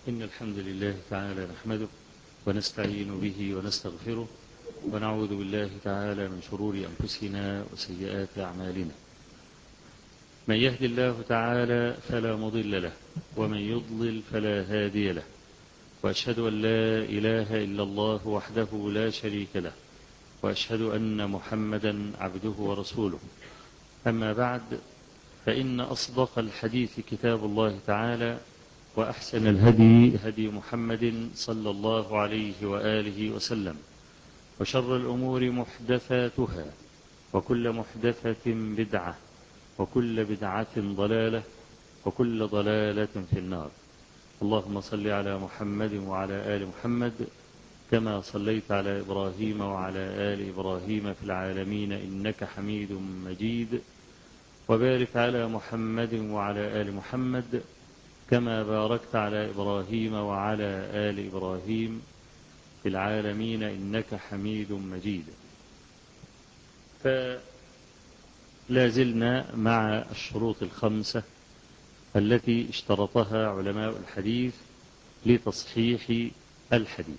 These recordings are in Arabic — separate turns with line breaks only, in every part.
إن الحمد لله تعالى نحمده ونستعين به ونستغفره ونعوذ بالله تعالى من شرور أنفسنا وسيئات أعمالنا. من يهد الله تعالى فلا مضل له ومن يضلل فلا هادي له، وأشهد أن لا إله إلا الله وحده لا شريك له، وأشهد أن محمدا عبده ورسوله. أما بعد، فإن أصدق الحديث كتاب الله تعالى، وأحسن الهدي هدي محمد صلى الله عليه وآله وسلم، وشر الأمور محدثاتها، وكل محدثة بدعة، وكل بدعة ضلالة، وكل ضلالة في النار. اللهم صل على محمد وعلى آل محمد كما صليت على إبراهيم وعلى آل إبراهيم في العالمين إنك حميد مجيد، وبارك على محمد وعلى آل محمد كما باركت على إبراهيم وعلى آل إبراهيم في العالمين إنك حميد مجيد. فلا زلنا مع الشروط الخمسة التي اشترطها علماء الحديث لتصحيح الحديث،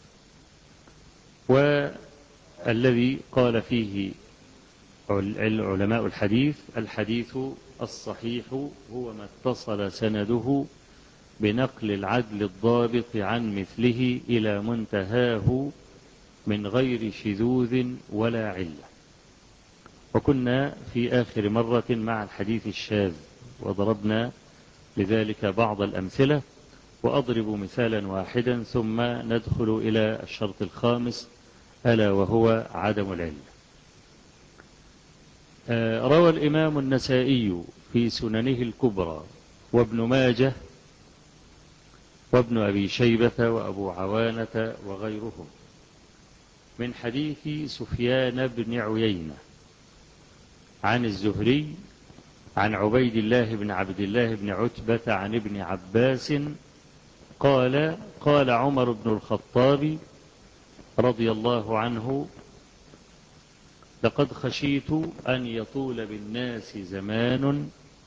والذي قال فيه علماء الحديث: الحديث الصحيح هو ما اتصل سنده بنقل العدل الضابط عن مثله إلى منتهاه من غير شذوذ ولا علة. وكنا في آخر مرة مع الحديث الشاذ، وضربنا لذلك بعض الأمثلة، وأضرب مثالا واحدا ثم ندخل إلى الشرط الخامس ألا وهو عدم العلة. روى الإمام النسائي في سننه الكبرى وابن ماجه وابن أبي شيبة وأبو عوانة وغيرهم من حديث سفيان بن عيينة عن الزهري عن عبيد الله بن عبد الله بن عتبة عن ابن عباس قال: قال عمر بن الخطاب رضي الله عنه: لقد خشيت أن يطول بالناس زمان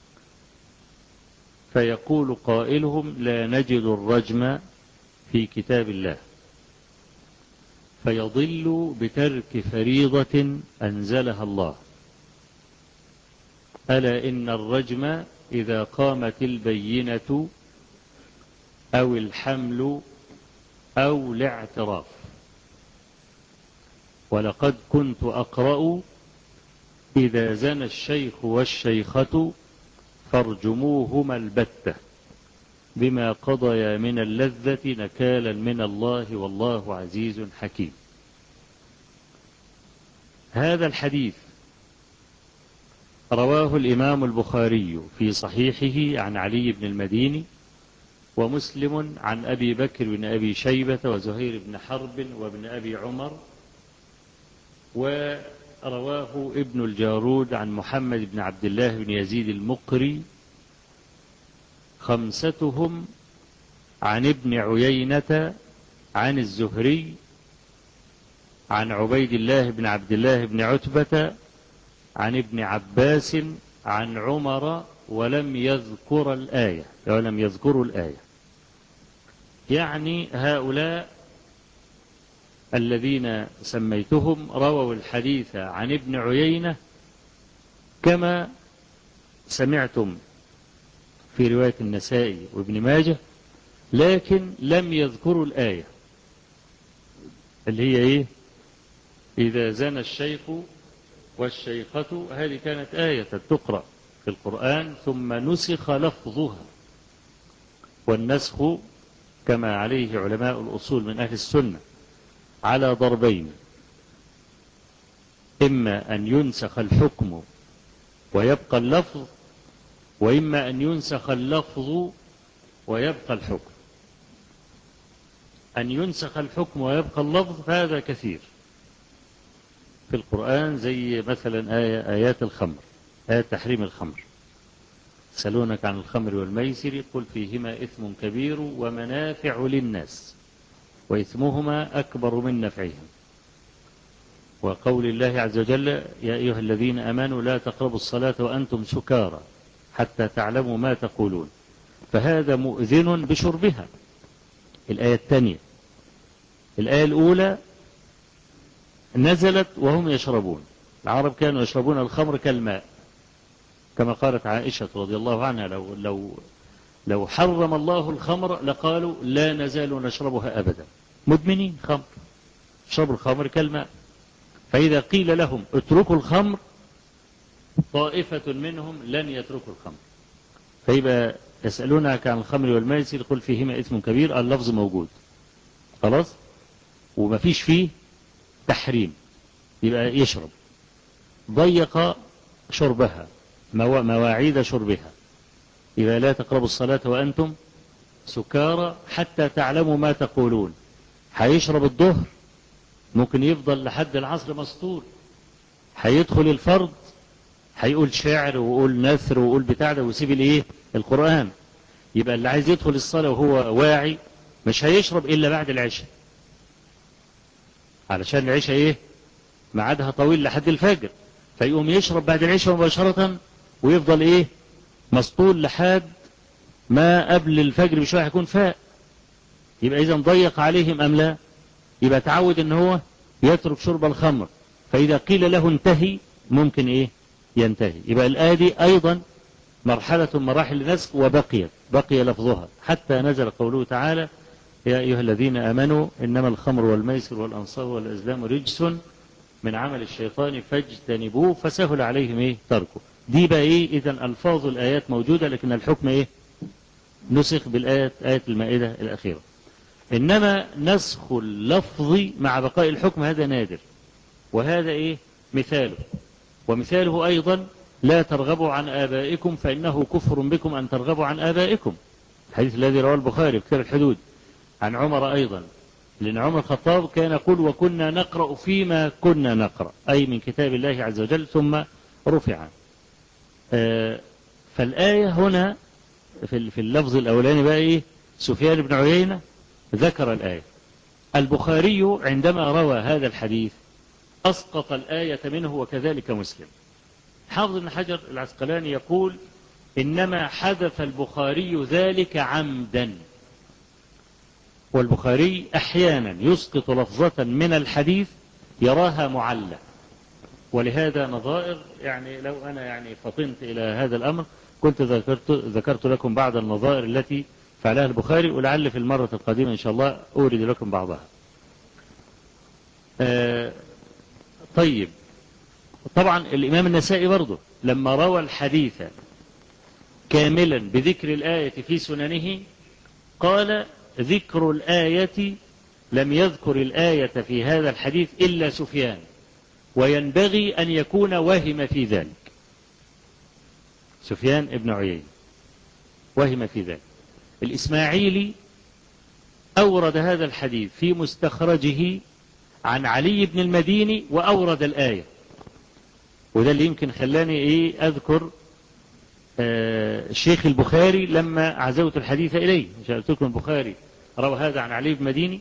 فيقول قائلهم لا نجد الرجم في كتاب الله، فيضل بترك فريضة أنزلها الله. ألا إن الرجم إذا قامت البينة أو الحمل أو الاعتراف. ولقد كنت أقرأ: إذا زنى الشيخ والشيخة فارجموهما البتة بما قضيا من اللذة نكالا من الله والله عزيز حكيم. هذا الحديث رواه الإمام البخاري في صحيحه عن علي بن المديني، ومسلم عن أبي بكر بن أبي شيبة وزهير بن حرب وابن أبي عمر، ورواه ابن الجارود عن محمد بن عبد الله بن يزيد المقري، خمستهم عن ابن عيينة عن الزهري عن عبيد الله بن عبد الله بن عتبة عن ابن عباس عن عمر، ولم يذكروا الآية. يعني هؤلاء الذين سميتهم رووا الحديث عن ابن عيينة كما سمعتم في رواية النسائي وابن ماجه، لكن لم يذكروا الآية اللي هي إيه؟ إذا زنى الشيخ والشيخة. هذه كانت آية تقرأ في القرآن ثم نسخ لفظها، والنسخ كما عليه علماء الأصول من أهل السنة على ضربين: إما أن ينسخ الحكم ويبقى اللفظ، وإما أن ينسخ اللفظ ويبقى الحكم. أن ينسخ الحكم ويبقى اللفظ فهذا كثير في القرآن، زي مثلا آيات الخمر، آيات تحريم الخمر: يسألونك عن الخمر والميسر قل فيهما إثم كبير ومنافع للناس وإثمهما أكبر من نفعهم. وقول الله عز وجل: يا أيها الذين آمنوا لا تقربوا الصلاة وأنتم سكارى حتى تعلموا ما تقولون. فهذا مؤذن بشربها، الآية الثانية. الآية الأولى نزلت وهم يشربون، العرب كانوا يشربون الخمر كالماء، كما قالت عائشة رضي الله عنها لو حرم الله الخمر لقالوا لا نزال نشربها أبدا، مدمنين خمر، شرب الخمر كالماء. فإذا قيل لهم اتركوا الخمر طائفة منهم لن يتركوا الخمر. فيبقى يسألونك عن الخمر والميسر قل فيهما إثم كبير، اللفظ موجود خلاص وما فيش فيه تحريم، يبقى يشرب. ضيق شربها، مواعيد شربها، يبقى لا تقربوا الصلاة وأنتم سكارى حتى تعلموا ما تقولون. هيشرب الظهر ممكن يفضل لحد العصر مسطول، هيدخل الفرض هيقول شعر ويقول نثر ويقول بتاع ده ويسيب الايه القرآن. يبقى اللي عايز يدخل الصلاة وهو واعي مش هيشرب إلا بعد العشاء، علشان العشاء ايه ميعادها طويل لحد الفجر، فيقوم يشرب بعد العشاء مباشرة ويفضل ايه مسطول لحد ما قبل الفجر بشوية هيكون فاق. يبقى إذا ضيق عليهم أم لا؟ يبقى تعود ان هو يترك شرب الخمر، فإذا قيل له انتهي ممكن ايه ينتهي. يبقى الآية دي أيضا مرحلة مراحل النسخ بقي لفظها حتى نزل قوله تعالى يا أيها الذين آمنوا إنما الخمر والميسر والأنصاب والأزلام رجس من عمل الشيطان فاجتنبوه فسهل عليهم ايه تركه. دي بقى ايه إذا ألفاظ الآيات موجودة لكن الحكم ايه نسخ بالآية آية المائدة الأخيرة. إنما نسخ اللفظ مع بقاء الحكم هذا نادر، وهذا إيه مثاله. ومثاله أيضا لا ترغبوا عن آبائكم فإنه كفر بكم أن ترغبوا عن آبائكم، الحديث الذي رواه البخاري في كتاب الحدود عن عمر أيضا، لأن عمر الخطاب كان يقول وكنا نقرأ فيما كنا نقرأ، أي من كتاب الله عز وجل ثم رفع. فالآية هنا في اللفظ الأولاني بقى إيه سفيان بن عيينة ذكر الآية. البخاري عندما روى هذا الحديث أسقط الآية منه وكذلك مسلم. حافظ بن حجر العسقلاني يقول إنما حذف البخاري ذلك عمدا، والبخاري أحيانا يسقط لفظة من الحديث يراها معلة، ولهذا نظائر يعني لو أنا يعني فطنت إلى هذا الأمر كنت ذكرت لكم بعض النظائر التي فعلها البخاري، ولعل في المرة القادمة إن شاء الله أورد لكم بعضها. طيب طبعا الإمام النسائي برضه لما روى الحديث كاملا بذكر الآية في سننه قال ذكر الآية لم يذكر الآية في هذا الحديث إلا سفيان، وينبغي أن يكون وهم في ذلك. سفيان ابن عيينة وهم في ذلك. الإسماعيلي أورد هذا الحديث في مستخرجه عن علي بن المديني وأورد الآية، وده اللي يمكن خلاني إيه أذكر الشيخ البخاري لما عزوت الحديث إليه. قلت لكم البخاري روى هذا عن علي بن المديني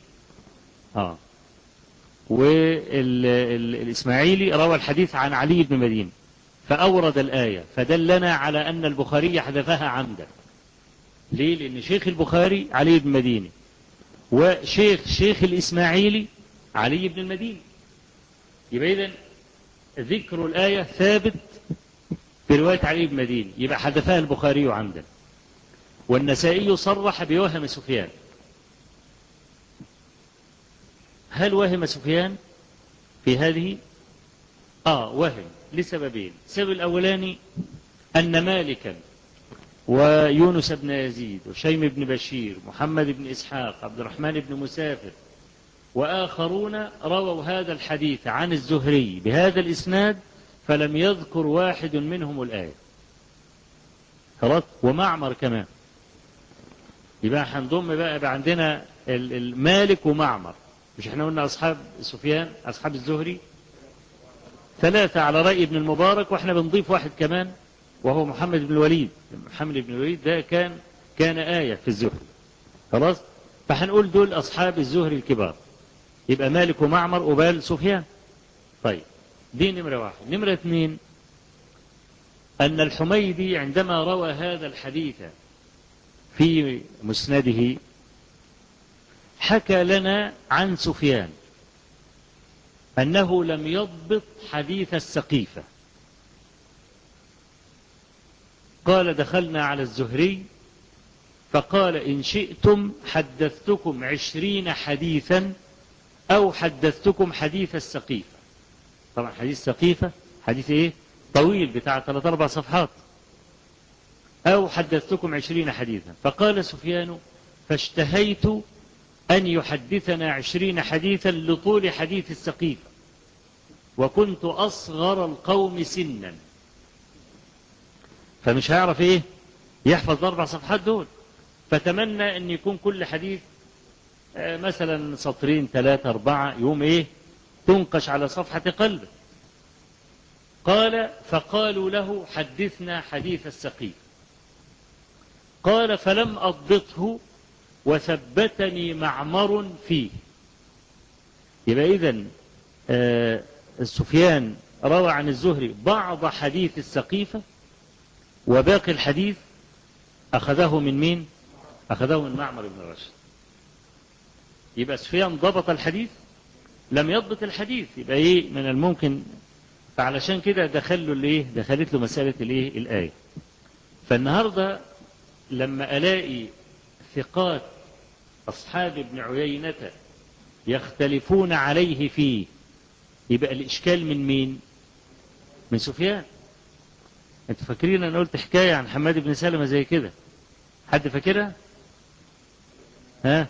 والإسماعيلي روى الحديث عن علي بن المديني فأورد الآية، فدلنا على أن البخاري حذفها عمدا. ليه؟ لأن شيخ البخاري علي بن المديني وشيخ الإسماعيلي علي بن المديني، يبقى إذن ذكر الآية ثابت في رواية علي بن المديني، يبقى حذفها البخاري عمدا. والنسائي صرح بوهم سفيان. هل وهم سفيان في هذه؟ وهم لسببين. السبب الأولاني أن مالكا ويونس بن يزيد وشيم بن بشير محمد بن إسحاق عبد الرحمن بن مسافر وآخرون رووا هذا الحديث عن الزهري بهذا الإسناد فلم يذكر واحد منهم الآية. خلاص، ومعمر كمان. يبقى هنضم بقى عندنا المالك ومعمر. مش احنا قلنا أصحاب سفيان أصحاب الزهري 3 على رأي ابن المبارك، واحنا بنضيف واحد كمان وهو محمد بن الوليد. محمد بن الوليد ده كان آية في الزهري. خلاص، فهنقول دول أصحاب الزهري الكبار، يبقى مالك ومعمر وبال سفيان. طيب دي نمرة 1. نمرة 2 أن الحميدي عندما روى هذا الحديث في مسنده حكى لنا عن سفيان أنه لم يضبط حديث السقيفة. قال دخلنا على الزهري فقال إن شئتم حدثتكم 20 حديثا أو حدثتكم حديث السقيفة. طبعا حديث السقيفة حديث إيه؟ طويل بتاع 3-4 صفحات. أو حدثتكم 20 حديثا. فقال سفيان فاشتهيت أن يحدثنا 20 حديثا لطول حديث السقيفة، وكنت أصغر القوم سنا، فمش هيعرف إيه يحفظ 4 صفحات دول. فتمنى أن يكون كل حديث مثلا 2 3 4 يوم إيه تنقش على صفحة قلبه. قال فقالوا له حدثنا حديث السقيفة. قال فلم أضبطه وثبتني معمر فيه. يبقى إذن سفيان روى عن الزهري بعض حديث السقيفة، وباقي الحديث أخذه من مين؟ أخذه من معمر بن راشد. يبقى سفيان ضبط الحديث لم يضبط الحديث. يبقى إيه من الممكن، فعلشان كده دخلت له مسألة الآية. فالنهاردة لما ألاقي ثقات أصحاب ابن عيينة يختلفون عليه فيه، يبقى الإشكال من مين؟ من سفيان. أنتوا فاكرين أنا قلت حكاية عن حماد بن سلمة زي كده؟ حد فاكرها؟ ها؟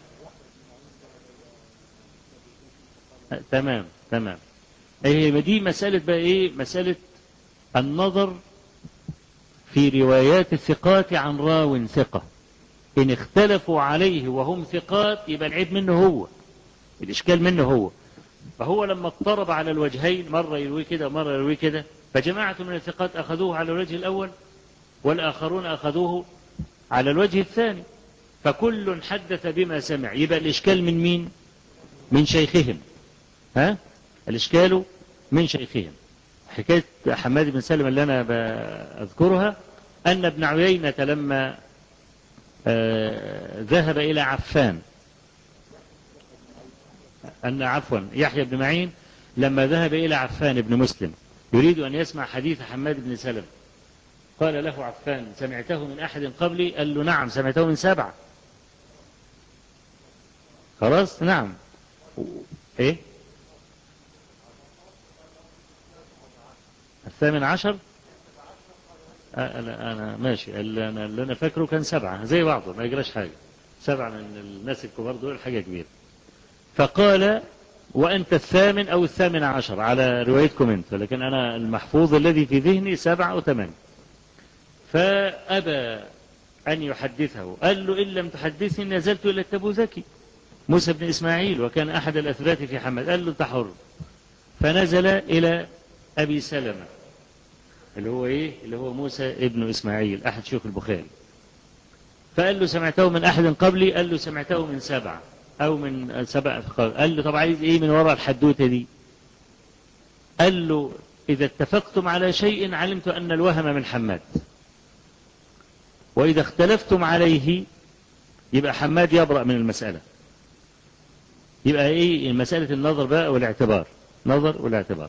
تمام. هي دي مسألة بقى إيه؟ مسألة النظر في روايات الثقات عن راو ثقة. إن اختلفوا عليه وهم ثقات يبقى العيب منه هو، الإشكال منه هو. فهو لما اضطرب على الوجهين، مرة يروي كده ومرة يروي كده، فجماعة من الثقات أخذوه على الوجه الأول والآخرون أخذوه على الوجه الثاني، فكل حدث بما سمع. يبقى الإشكال من مين؟ من شيخهم. ها؟ الإشكال من شيخهم. حكاية حماد بن سلمة اللي أنا بأذكرها أن ابن عيينة لما ذهب إلى عفان، يحيى بن معين لما ذهب إلى عفان بن مسلم يريد أن يسمع حديث حماد بن سلمة، قال له عفان سمعته من أحد قبلي؟ قال له نعم سمعته من 7. خلاص نعم. إيه 18؟ أنا ماشي، اللي أنا فاكره كان 7 زي بعضه ما يجراش حاجة. 7 من الناس الكبار دول حاجة كبيرة. فقال وأنت 8 أو 18 على روايتكم أنت، لكن أنا المحفوظ الذي في ذهني 7 أو 8. فأبى أن يحدثه، قال له إن لم تحدثني نزلت إلى التبوذكي موسى بن إسماعيل وكان أحد الأثبات في حمد. قال له أنت حر. فنزل إلى أبي سلمة اللي هو موسى ابن إسماعيل أحد شيوخ البخاري، فقال له سمعته من أحد قبلي؟ قال له سمعته من 7 أو من 7. قال له طب عايز إيه من وراء الحدوتة دي؟ قال له إذا اتفقتم على شيء علمت أن الوهم من حماد، وإذا اختلفتم عليه يبقى حماد يبرأ من المسألة. يبقى إيه مسألة النظر بقى والاعتبار، نظر والاعتبار.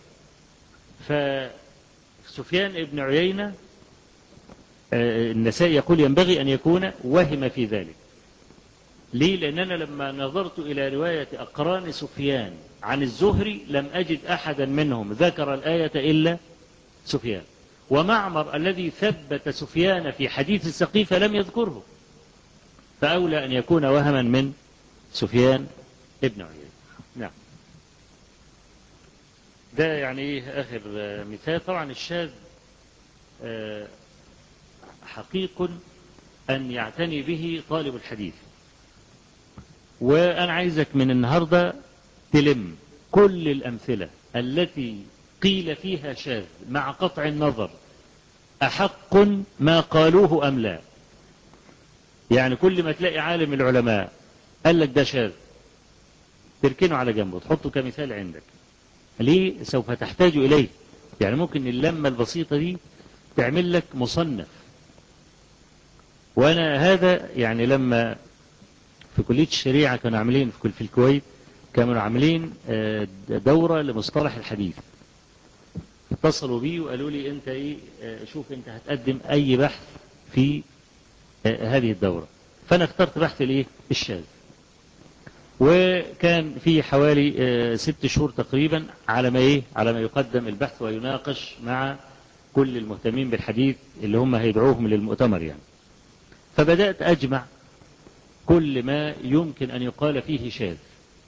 فسفيان ابن عيينة النسائي يقول ينبغي أن يكون وهم في ذلك. ليه؟ لأننا لما نظرت إلى رواية أقران سفيان عن الزهري لم أجد أحدا منهم ذكر الآية إلا سفيان، ومعمر الذي ثبت سفيان في حديث السقيفة لم يذكره، فأولى أن يكون وهما من سفيان ابن عيينة. نعم. ده يعني آخر مثال. طبعا الشاذ حقيق أن يعتني به طالب الحديث، وأنا عايزك من النهاردة تلم كل الأمثلة التي قيل فيها شاذ مع قطع النظر أحق ما قالوه أم لا. يعني كل ما تلاقي عالم العلماء قال لك ده شاذ تركنه على جنبه تحطه كمثال عندك. ليه؟ سوف تحتاج إليه. يعني ممكن اللمة البسيطة دي تعمل لك مصنف. وأنا هذا يعني لما في كلية الشريعة كانوا عاملين في الكويت، كانوا عاملين دورة لمصطلح الحديث. اتصلوا بي وقالوا لي انت ايه، شوف انت هتقدم اي بحث في هذه الدورة. فانا اخترت بحث الايه الشاذ، وكان في حوالي 6 شهور تقريبا على ما يقدم البحث ويناقش مع كل المهتمين بالحديث اللي هم هيدعوهم للمؤتمر يعني. فبدأت أجمع كل ما يمكن أن يقال فيه شاذ،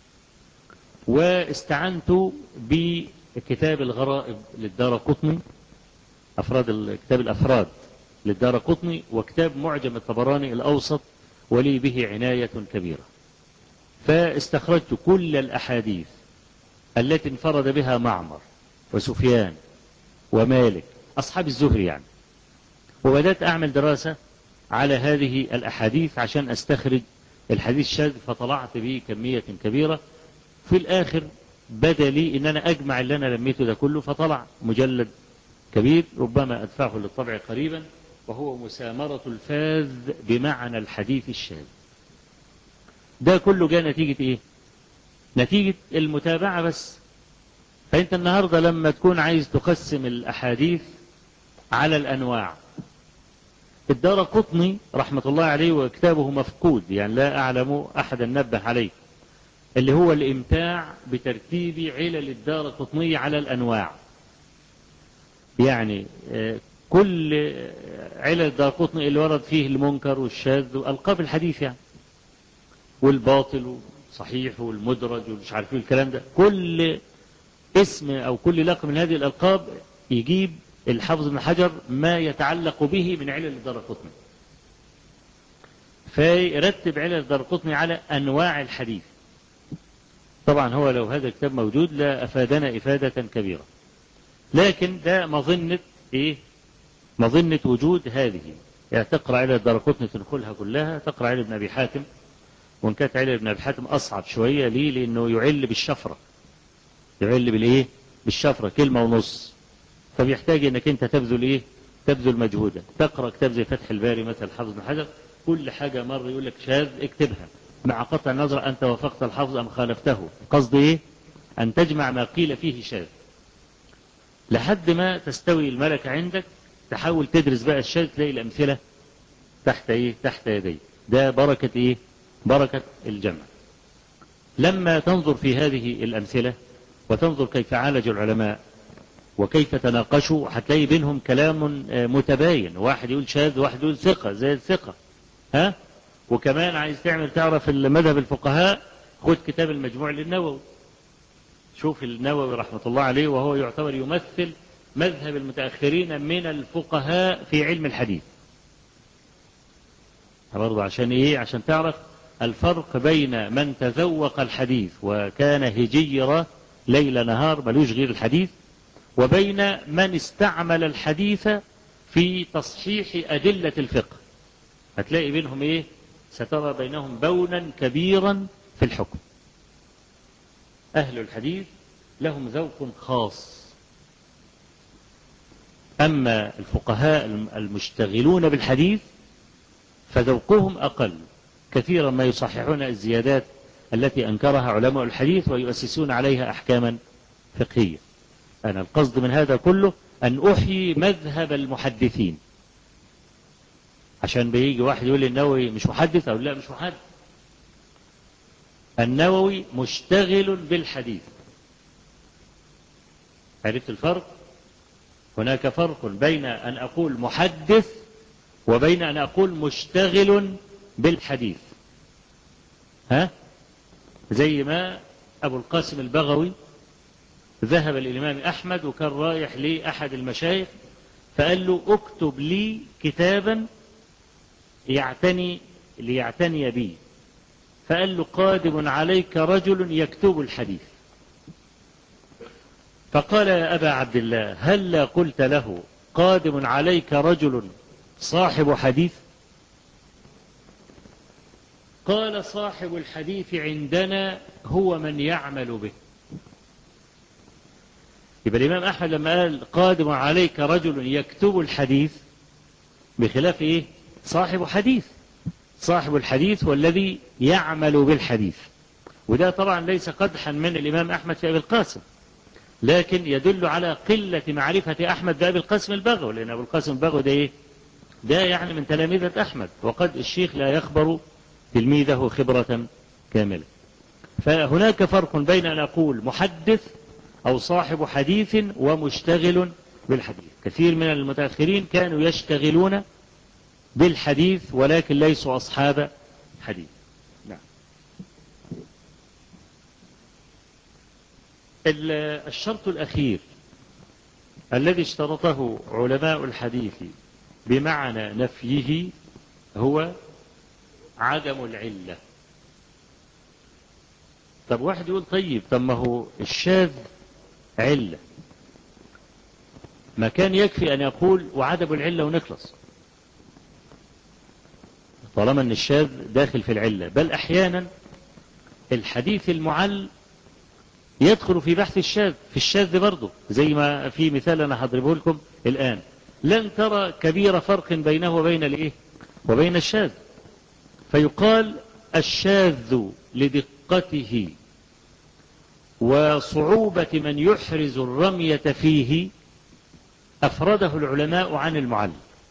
واستعنت بكتاب الغرائب للدارقطني، كتاب الأفراد للدارقطني، وكتاب معجم الطبراني الأوسط، ولي به عناية كبيرة. فاستخرجت كل الأحاديث التي انفرد بها معمر وسفيان ومالك أصحاب الزهري يعني، وبدأت أعمل دراسة على هذه الأحاديث عشان أستخرج الحديث الشاذ، فطلعت به كمية كبيرة. في الآخر بدا لي إن أنا أجمع اللي أنا لميته ده كله، فطلع مجلد كبير ربما أدفعه للطبع قريبا، وهو مسامرة الفاذ بمعنى الحديث الشاذ. ده كله جاء نتيجة إيه؟ نتيجة المتابعة بس. فأنت النهاردة لما تكون عايز تقسم الأحاديث على الأنواع، الدارقطني رحمة الله عليه وكتابه مفقود، يعني لا أعلم أحدا نبه عليه، اللي هو الإمتاع بترتيب علل الدارقطني على الأنواع. يعني كل علل الدارقطني اللي ورد فيه المنكر والشاذ وألقاب الحديث يعني، والباطل والصحيح والمدرج ومش عارف ايه الكلام ده، كل اسم أو كل لقب من هذه الألقاب يجيب الحافظ ابن حجر ما يتعلق به من علل الدارقطني، فيرتب علل الدارقطني على أنواع الحديث. طبعا هو لو هذا الكتاب موجود لا أفادنا إفادة كبيرة، لكن ده مظنة إيه؟ مظنة وجود هذه. يعني تقرأ علل الدارقطني تنقلها كلها، تقرأ علل ابن أبي حاتم، وإن كانت علل ابن أبي حاتم أصعب شوية. ليه؟ لأنه يعل بالشفرة، يعل بالإيه؟ بالشفرة كلمة ونص، فبيحتاج انك انت تبذل ايه؟ تبذل مجهودا. تقرأ كتاب زي فتح الباري مثلا حافظ ابن حجر، كل حاجة مرة يقول لك شاذ اكتبها مع قطع النظر انت وافقت الحافظ ام خالفته. قصد ايه؟ ان تجمع ما قيل فيه شاذ لحد ما تستوي الملكة عندك، تحاول تدرس بقى الشاذ، تلاقي الامثلة تحت ايه؟ تحت يديك. ده بركة ايه؟ بركة الجمع. لما تنظر في هذه الامثلة وتنظر كيف عالج العلماء وكيف تناقشوا، هتلاقي بينهم كلام متباين، واحد يقول شاذ وواحد يقول ثقة زي الثقة. ها؟ وكمان عايز تعرف مذهب الفقهاء، خد كتاب المجموع للنووي، شوف النووي رحمة الله عليه، وهو يعتبر يمثل مذهب المتأخرين من الفقهاء في علم الحديث. برضه عشان ايه؟ عشان تعرف الفرق بين من تذوق الحديث وكان هجير ليل نهار ملوش غير الحديث، وبين من استعمل الحديث في تصحيح أدلة الفقه. هتلاقي بينهم ايه؟ سترى بينهم بونا كبيرا في الحكم. أهل الحديث لهم ذوق خاص، أما الفقهاء المشتغلون بالحديث فذوقهم أقل كثيرا، ما يصححون الزيادات التي أنكرها علماء الحديث ويؤسسون عليها أحكاما فقهية. أنا القصد من هذا كله أن أحيي مذهب المحدثين، عشان بيجي واحد يقول لي النووي مش محدث، أو لا مش محدث، النووي مشتغل بالحديث. عرفت الفرق؟ هناك فرق بين أن أقول محدث وبين أن أقول مشتغل بالحديث. ها؟ زي ما أبو القاسم البغوي ذهب الإمام أحمد وكان رايح لأحد المشايخ فقال له اكتب لي كتابا ليعتني بي، فقال له قادم عليك رجل يكتب الحديث. فقال يا أبا عبد الله هل قلت له قادم عليك رجل صاحب حديث؟ قال صاحب الحديث عندنا هو من يعمل به. يبقى الإمام أحمد لما قال قادم عليك رجل يكتب الحديث، بخلاف إيه؟ صاحب حديث. صاحب الحديث والذي يعمل بالحديث. وده طبعا ليس قدحا من الإمام أحمد في أبي القاسم، لكن يدل على قلة معرفة أحمد بأبي القاسم البغوي، لأن أبو القاسم البغوي ده إيه؟ ده يعني من تلامذة أحمد، وقد الشيخ لا يخبر تلميذه خبرة كاملة. فهناك فرق بين أن أقول محدث أو صاحب حديث ومشتغل بالحديث. كثير من المتأخرين كانوا يشتغلون بالحديث ولكن ليسوا أصحاب حديث. نعم. الشرط الأخير الذي اشترطه علماء الحديث بمعنى نفيه هو عدم العلة. طب واحد يقول طيب، طب ما هو الشاذ علة، ما كان يكفي أن يقول وعدم العلة ونخلص، طالما أن الشاذ داخل في العلة. بل أحيانا الحديث المعل يدخل في بحث الشاذ، في الشاذ برضه، زي ما في مثال أنا هضربه لكم الآن. لن ترى كبير فرق بينه وبين الإيه؟ وبين الشاذ. فيقال الشاذ لدقته وصعوبة من يحرز الرمية فيه أفرده العلماء عن المعل.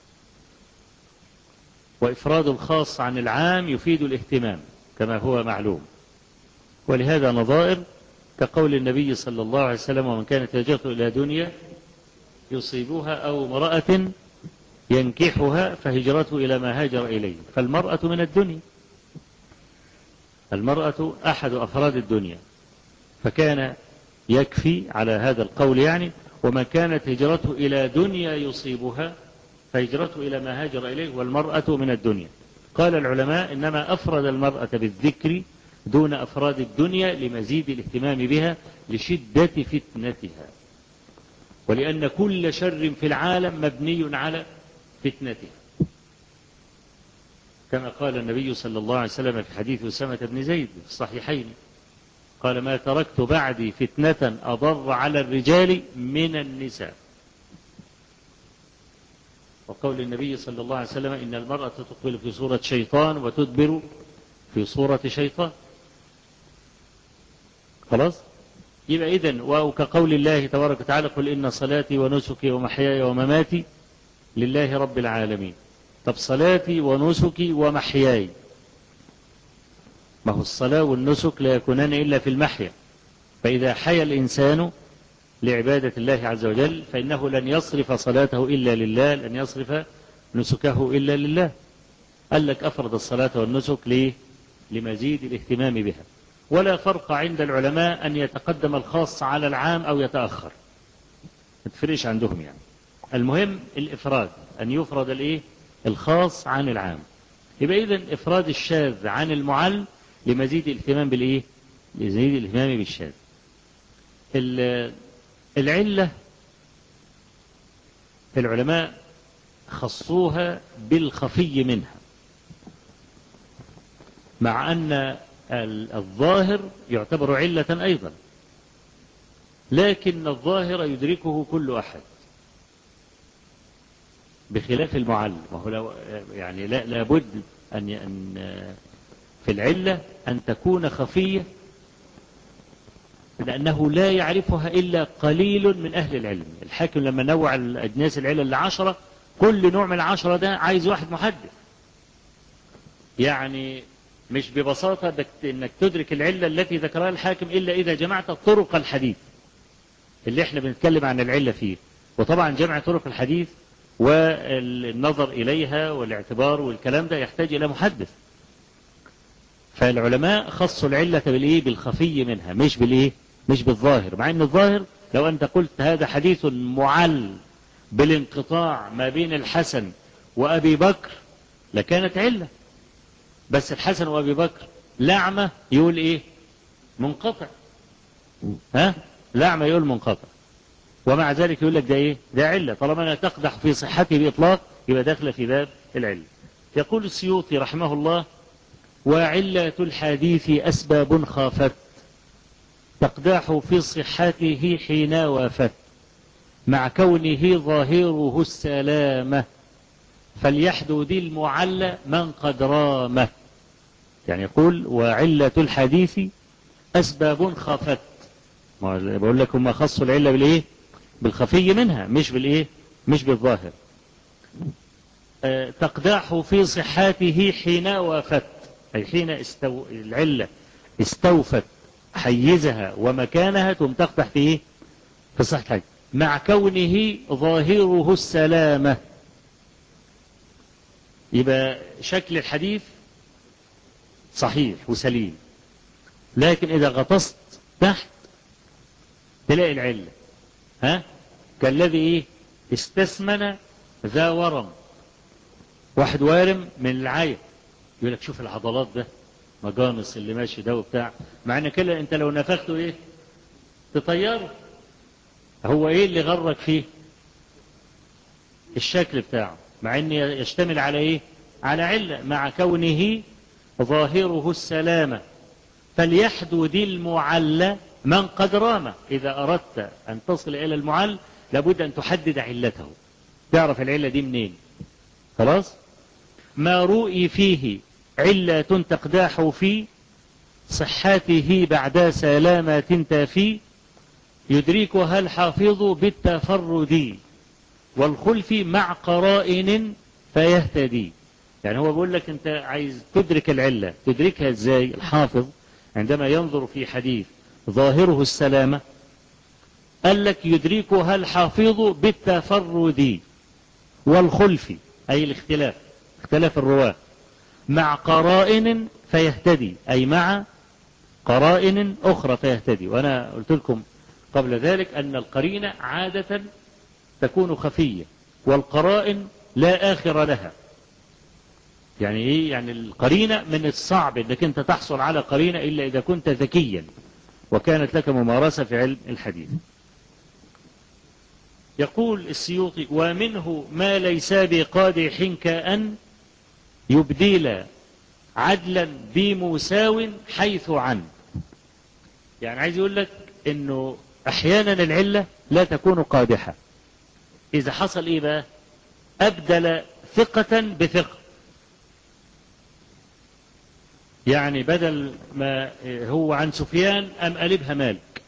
وإفراد الخاص عن العام يفيد الاهتمام كما هو معلوم. ولهذا نظائر كقول النبي صلى الله عليه وسلم: ومن كانت هجرته إلى دنيا يصيبها أو امرأة ينكحها فهجرته إلى ما هاجر إليه. فالمرأة من الدنيا، المرأة أحد أفراد الدنيا، فكان يكفي على هذا القول يعني: ومن كانت هجرته إلى دنيا يصيبها فهجرته إلى ما هاجر إليه، والمرأة من الدنيا. قال العلماء: إنما أفرد المرأة بالذكر دون أفراد الدنيا لمزيد الاهتمام بها لشدة فتنتها، ولأن كل شر في العالم مبني على فتنتها، كما قال النبي صلى الله عليه وسلم في حديث أسامة بن زيد في الصحيحين: قال: ما تركت بعدي فتنة أضر على الرجال من النساء. وقول النبي صلى الله عليه وسلم: إن المرأة تقبل في صورة شيطان وتدبر في صورة شيطان. خلاص؟ يبقى إذن، وكقول الله تبارك وتعالى: قل إن صلاتي ونسكي ومحياي ومماتي لله رب العالمين. طب صلاتي ونسكي ومحياي، ما هو الصلاة والنسك لا يكونان إلا في المحيا. فإذا حيا الإنسان لعبادة الله عز وجل فإنه لن يصرف صلاته إلا لله، لن يصرف نسكه إلا لله. قال لك أفرض الصلاة والنسك ليه؟ لمزيد الاهتمام بها. ولا فرق عند العلماء أن يتقدم الخاص على العام أو يتأخر، ما تفرقش عندهم يعني. المهم الإفراد، أن يفرد الإيه؟ الخاص عن العام. يبقى إذن إفراد الشاذ عن المعل لمزيد الاهتمام بالإيه؟ لمزيد الاهتمام بالشاذ. العلة العلماء خصوها بالخفي منها، مع أن الظاهر يعتبر علة أيضا، لكن الظاهر يدركه كل أحد بخلاف المعل. وهو يعني لابد أن في العلة أن تكون خفية، لأنه لا يعرفها إلا قليل من أهل العلم. الحاكم لما نوع الأجناس العلل ل10، كل نوع من 10 ده عايز واحد محدث. يعني مش ببساطة أنك تدرك العلة التي ذكرها الحاكم إلا إذا جمعت طرق الحديث اللي احنا بنتكلم عن العلة فيه. وطبعا جمع طرق الحديث والنظر إليها والاعتبار والكلام ده يحتاج إلى محدث. فالعلماء خصوا العلة بالإيه؟ بالخفي منها، مش بالإيه؟ مش بالظاهر. مع أن الظاهر لو أنت قلت هذا حديث معل بالانقطاع ما بين الحسن وأبي بكر لكانت علة، بس الحسن وأبي بكر لعمة يقول إيه؟ منقطع. ها؟ لعمة يقول منقطع، ومع ذلك يقول لك ده إيه؟ ده علة. طالما أنا تقدح في صحته بإطلاق يبقى داخل في باب العلة. يقول السيوطي رحمه الله: وعلة الحديث أسباب خافت تقدح في صحته حين وافت، مع كونه ظاهره السلامة فليحدو ذي المعلى من قد رامه. يعني يقول وعلة الحديث أسباب خفت. بقول لك هم خصوا العلة بالإيه؟ بالخفي منها، مش بالإيه؟ مش بالظاهر. تقدح في صحاته حين وافت، أي حين العلة استوفت حيزها ومكانها ثم تقدح في إيه؟ في صحة، مع كونه ظاهره السلامة. يبقى شكل الحديث صحيح وسليم، لكن إذا غطست تحت تلاقي العلة، ها، كالذي إيه؟ استثمن ذا ورم، واحد وارم من العاية، يقول لك شوف العضلات ده، مجانس اللي ماشي ده وبتاع، مع ان كده انت لو نفخته ايه تطيره. هو ايه اللي غرك فيه؟ الشكل بتاعه، مع ان يشتمل على ايه؟ على علة، مع كونه ظاهره السلامة. فليحدو ذي المعلى من قد رام. إذا أردت أن تصل إلى المعل لابد أن تحدد علته، تعرف العلة دي منين. خلاص. ما رؤي فيه علة تقداح في صحته بعد سلامة تنتفي، يدركها الحافظ بالتفرد والخلف مع قرائن فيهتدي. يعني هو بيقول لك انت عايز تدرك العلة، تدركها ازاي؟ الحافظ عندما ينظر في حديث ظاهره السلامة قال لك يدركها الحافظ بالتفرد والخلف، أي الاختلاف، اختلاف الرواة، مع قرائن فيهتدي، أي مع قرائن أخرى فيهتدي. وأنا قلت لكم قبل ذلك أن القرينة عادة تكون خفية، والقرائن لا آخر لها. يعني إيه؟ يعني القرينة من الصعب أنك أنت تحصل على قرينة إلا إذا كنت ذكيا وكانت لك ممارسة في علم الحديث. يقول السيوطي ومنه ما ليس بقادح كأن يبديل عدلا بمساو حيث عن. يعني عايز يقول لك انه احيانا العلة لا تكون قادحة. اذا حصل ايه بقى؟ ابدل ثقة بثقة. يعني بدل ما هو عن سفيان ام قلبها مالك،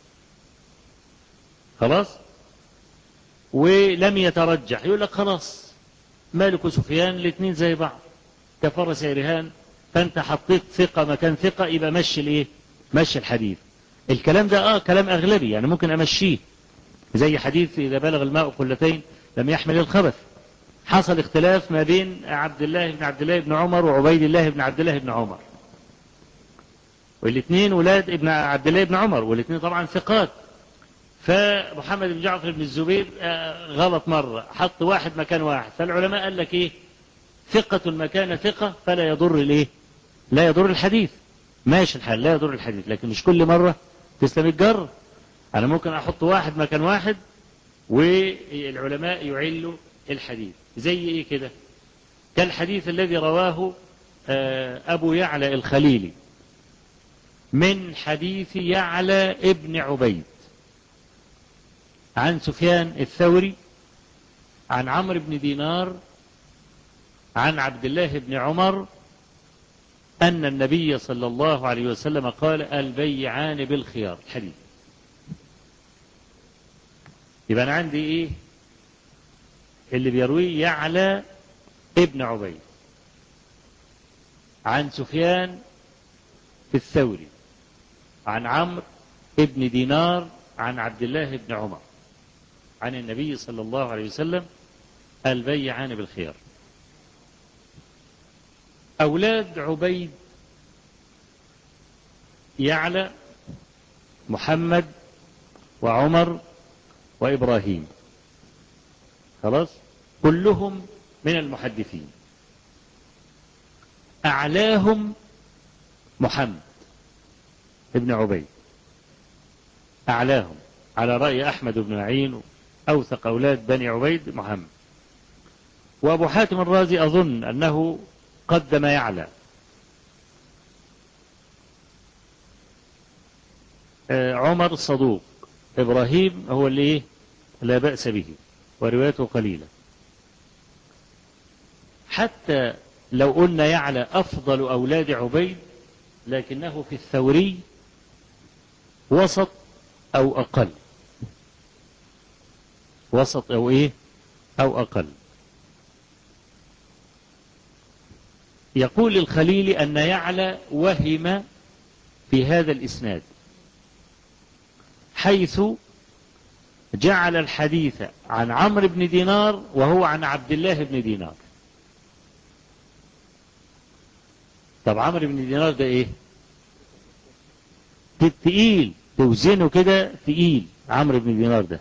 خلاص، ولم يترجح، يقول لك خلاص مالك وسفيان الاثنين زي بعض كفرس رهان، فانت حطيت ثقة مكان ثقة، يبقى مشي الايه؟ مشي الحديث. الكلام ده كلام اغلبي، يعني ممكن امشيه، زي حديث اذا بلغ الماء قلتين لم يحمل الخبث. حصل اختلاف ما بين عبد الله بن عمر وعبيد الله بن عبد الله بن عمر، والاثنين ولاد ابن عبد الله بن عمر، والاثنين طبعا ثقات. فمحمد بن جعفر بن الزبير غلط مرة، حط واحد مكان واحد، فالعلماء قال لك ايه؟ ثقة مكان ثقة فلا يضر الايه؟ لا يضر الحديث. ماشي الحال، لا يضر الحديث، لكن مش كل مرة تسلم الجر. انا ممكن احط واحد مكان واحد والعلماء يعلوا الحديث. زي ايه كده؟ كالحديث الذي رواه ابو يعلى الخليلي من حديث يعلى ابن عبيد عن سفيان الثوري عن عمرو بن دينار عن عبد الله بن عمر أن النبي صلى الله عليه وسلم قال البيعان بالخيار. الحديث يبقى أنا عندي إيه؟ اللي بيرويه يعلى ابن عبيد عن سفيان الثوري عن عمرو ابن دينار عن عبد الله بن عمر عن النبي صلى الله عليه وسلم البيعان بالخيار. أولاد عبيد يعلى محمد وعمر وإبراهيم، خلاص، كلهم من المحدثين. أعلاهم محمد ابن عبيد، أعلاهم على رأي أحمد بن معين، أوثق أولاد بني عبيد محمد. وأبو حاتم الرازي أظن أنه قدم يعلى. عمر صدوق، إبراهيم هو اللي لا بأس به وروايته قليلة. حتى لو قلنا يعلى أفضل أولاد عبيد، لكنه في الثوري وسط أو أقل، وسط أو إيه أو أقل. يقول الخليلي أن يعلى وهم في هذا الإسناد، حيث جعل الحديث عن عمرو بن دينار وهو عن عبد الله بن دينار. طب عمرو بن دينار ده ايه؟ تقيل، توزنه كده تقيل عمرو بن دينار ده،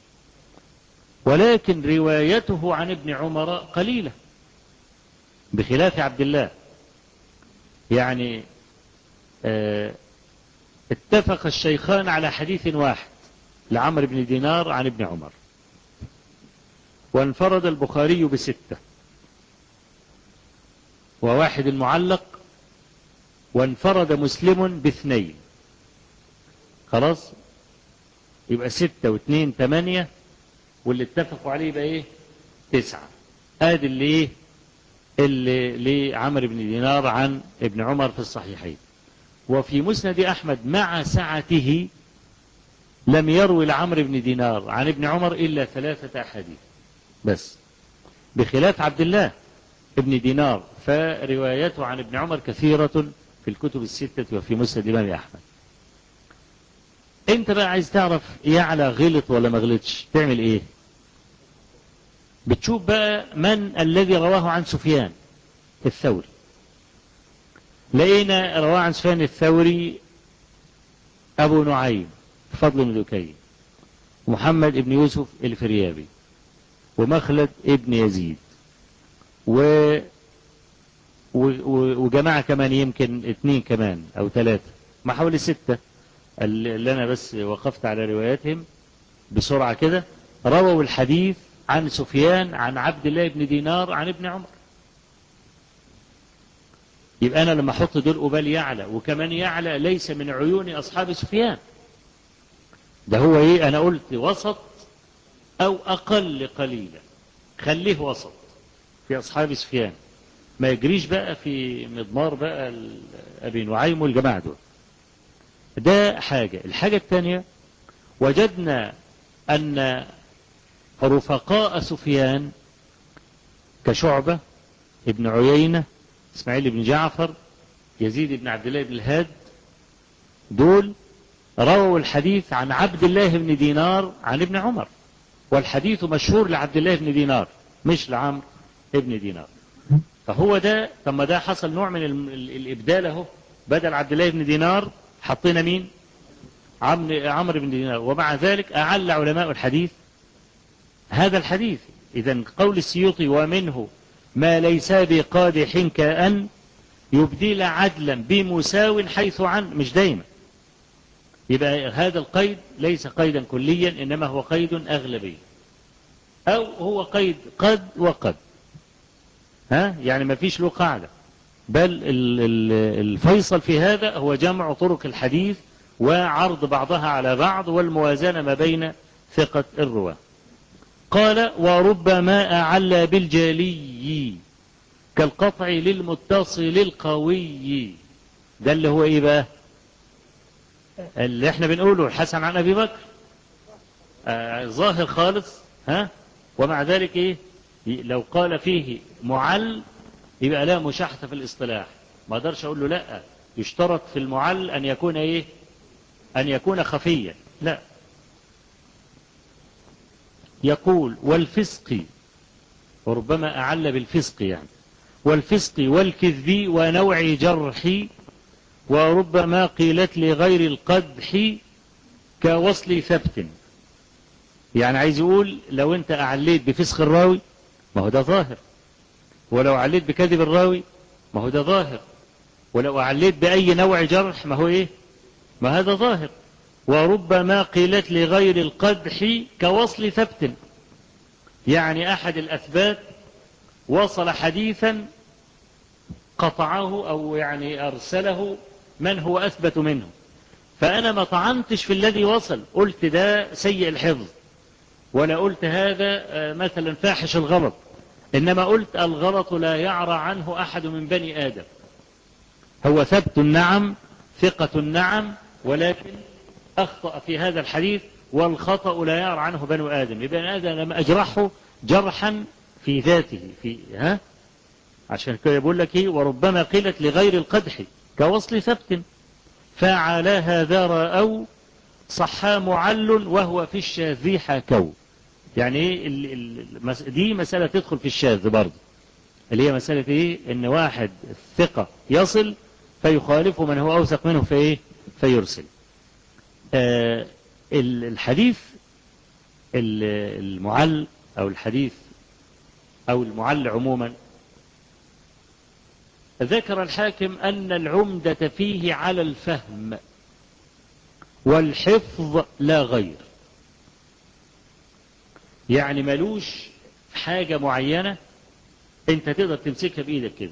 ولكن روايته عن ابن عمر قليلة بخلاف عبد الله. يعني اتفق الشيخان على حديث واحد لعمرو بن دينار عن ابن عمر، وانفرد البخاري بستة وواحد المعلق، وانفرد مسلم باثنين. خلاص، يبقى 6 و2 8، واللي اتفقوا عليه يبقى ايه 9. ادي اللي ايه اللي لعمرو بن دينار عن ابن عمر في الصحيحين. وفي مسند أحمد مع سعته لم يروي لعمرو بن دينار عن ابن عمر إلا 3 أحاديث بس، بخلاف عبد الله ابن دينار فروايته عن ابن عمر كثيرة في الكتب الستة وفي مسند الإمام أحمد. انت بقى عايز تعرف يعلى غلط ولا ما غلطش، تعمل ايه؟ بتشوف بقى من الذي رواه عن سفيان الثوري. لقينا رواه عن سفيان الثوري أبو نعيم فضل بن دكين، محمد بن يوسف الفريابي، ومخلد ابن يزيد، وجماعة كمان، يمكن 2 كمان أو 3، ما حوالي 6 اللي أنا بس وقفت على رواياتهم بسرعة كده، رووا الحديث عن سفيان عن عبد الله بن دينار عن ابن عمر. يبقى أنا لما أحط دول قبال يعلى، وكمان يعلى ليس من عيون أصحاب سفيان، ده هو إيه، أنا قلت وسط أو أقل قليلا، خليه وسط في أصحاب سفيان، ما يجريش بقى في مضمار بقى أبي نعيم والجماعة دول. ده حاجة. الحاجة الثانية، وجدنا أن رفقاء سفيان كشعبة ابن عيينة، إسماعيل بن جعفر، يزيد بن عبد الله بن الهاد، دول رووا الحديث عن عبد الله بن دينار عن ابن عمر، والحديث مشهور لعبد الله بن دينار مش لعمرو ابن دينار. فهو ده، طب ما ده حصل نوع من الإبدال اهو، بدل عبد الله بن دينار حطينا مين؟ عمرو بن دينار. ومع ذلك أعل علماء الحديث هذا الحديث. إذن قول السيوطي ومنه ما ليس بقادح كأن يبدل عدلا بمساو حيث عن، مش دايما. يبقى هذا القيد ليس قيدا كليا، إنما هو قيد أغلبي، أو هو قيد قد وقد، يعني ما فيش له قاعدة، بل الفيصل في هذا هو جمع طرق الحديث وعرض بعضها على بعض والموازنة ما بين ثقة الرواة. قال وربما أعلى بالجالي كالقطع للمتصل القوي. ده اللي هو ايه بقى اللي احنا بنقوله الحسن عن ابي بكر، ظاهر خالص، ومع ذلك ايه لو قال فيه معل يبقى لا مشاحة في الاصطلاح، ما اقدرش اقول له لا، يشترط في المعل ان يكون ايه، ان يكون خفيا، لا. يقول والفسق، وربما أعل بالفسق يعني، والفسق والكذب ونوع جرح، وربما قيلت لغير القدح كوصل ثبت. يعني عايز يقول لو انت أعليت بفسق الراوي ما هو ده ظاهر، ولو أعليت بكذب الراوي ما هو ده ظاهر، ولو أعليت بأي نوع جرح ما هو ايه، ما هذا ظاهر. وربما قيلت لغير القدح كوصل ثبت، يعني أحد الأثبات وصل حديثا قطعه أو يعني أرسله من هو أثبت منه، فأنا ما طعنتش في الذي وصل، قلت ده سيء الحفظ، ولا قلت هذا مثلا فاحش الغلط، إنما قلت الغلط لا يعرى عنه أحد من بني آدم، هو ثبت النعم ثقة النعم، ولكن أخطأ في هذا الحديث، والخطأ لا يعرى عنه بنو آدم. يبقى آدم لم أجرحه جرحا في ذاته عشان كده يقول لك إيه، وربما قيلت لغير القدح كوصل ثبت، فعلى هذا رأوا صحا معل وهو في الشاذ حاكوا. يعني ايه دي مسألة تدخل في الشاذ برضه، اللي هي مسألة ايه، ان واحد ثقة يصل فيخالف من هو اوثق منه في ايه، فيرسل. الحديث المعل او الحديث او المعل عموما، ذكر الحاكم ان العمدة فيه على الفهم والحفظ لا غير. يعني ملوش حاجة معينة انت تقدر تمسكها بايدك كده،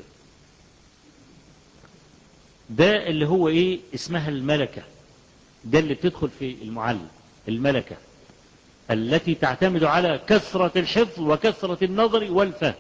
ده اللي هو ايه اسمها الملكة، ده اللي بتدخل في المعلم، الملكة التي تعتمد على كثرة الحفظ وكثرة النظر والفهم.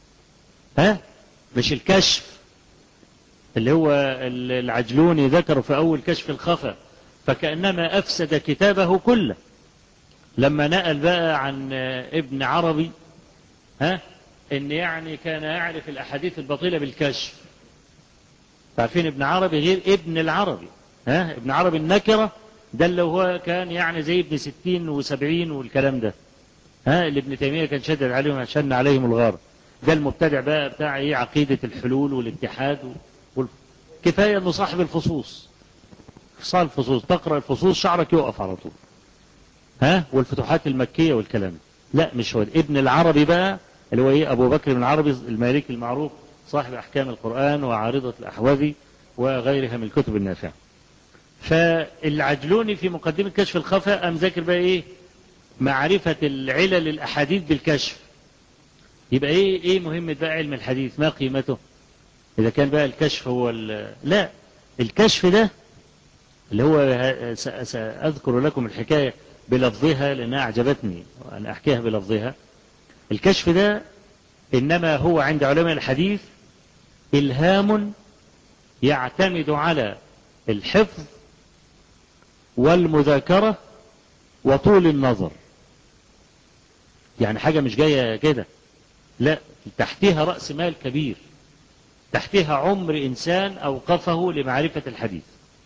مش الكشف اللي هو العجلوني ذكره في اول كشف الخفا، فكأنما افسد كتابه كله لما نقل بقى عن ابن عربي ان يعني كان يعرف الاحاديث الباطلة بالكشف. عارفين ابن عربي غير ابن العربي، ابن عربي النكرة ده اللي هو كان يعني زي ابن 60 و70 والكلام ده، اللي ابن تيمية كان شدد عليهم عشان عليهم الغار. ده المبتدع بقى بتاع ايه، عقيدة الحلول والاتحاد كفاية انه صاحب الفصوص، صاحب الفصوص، تقرأ الفصوص شعرك يقف على طول، والفتوحات المكية والكلام. لا مش هو ابن العربي بقى اللي هو ايه، ابو بكر بن العربي المالكي المعروف، صاحب احكام القرآن وعارضة الاحوذي وغيرها من الكتب النافعة. فالعجلوني في مقدمة كشف الخفا قام ذاكر بقى ايه، معرفة العلل الاحاديث بالكشف. يبقى ايه مهمة بقى علم الحديث، ما قيمته اذا كان بقى الكشف هو لا، الكشف ده اللي هو سأذكر لكم الحكاية بلفظها لأنها أعجبتني وأن أحكيها بلفظها. الكشف ده إنما هو عند علماء الحديث إلهام يعتمد على الحفظ والمذاكرة وطول النظر. يعني حاجة مش جاية كده، لا، تحتها رأس مال كبير، تحتها عمر إنسان أوقفه لمعرفة الحديث.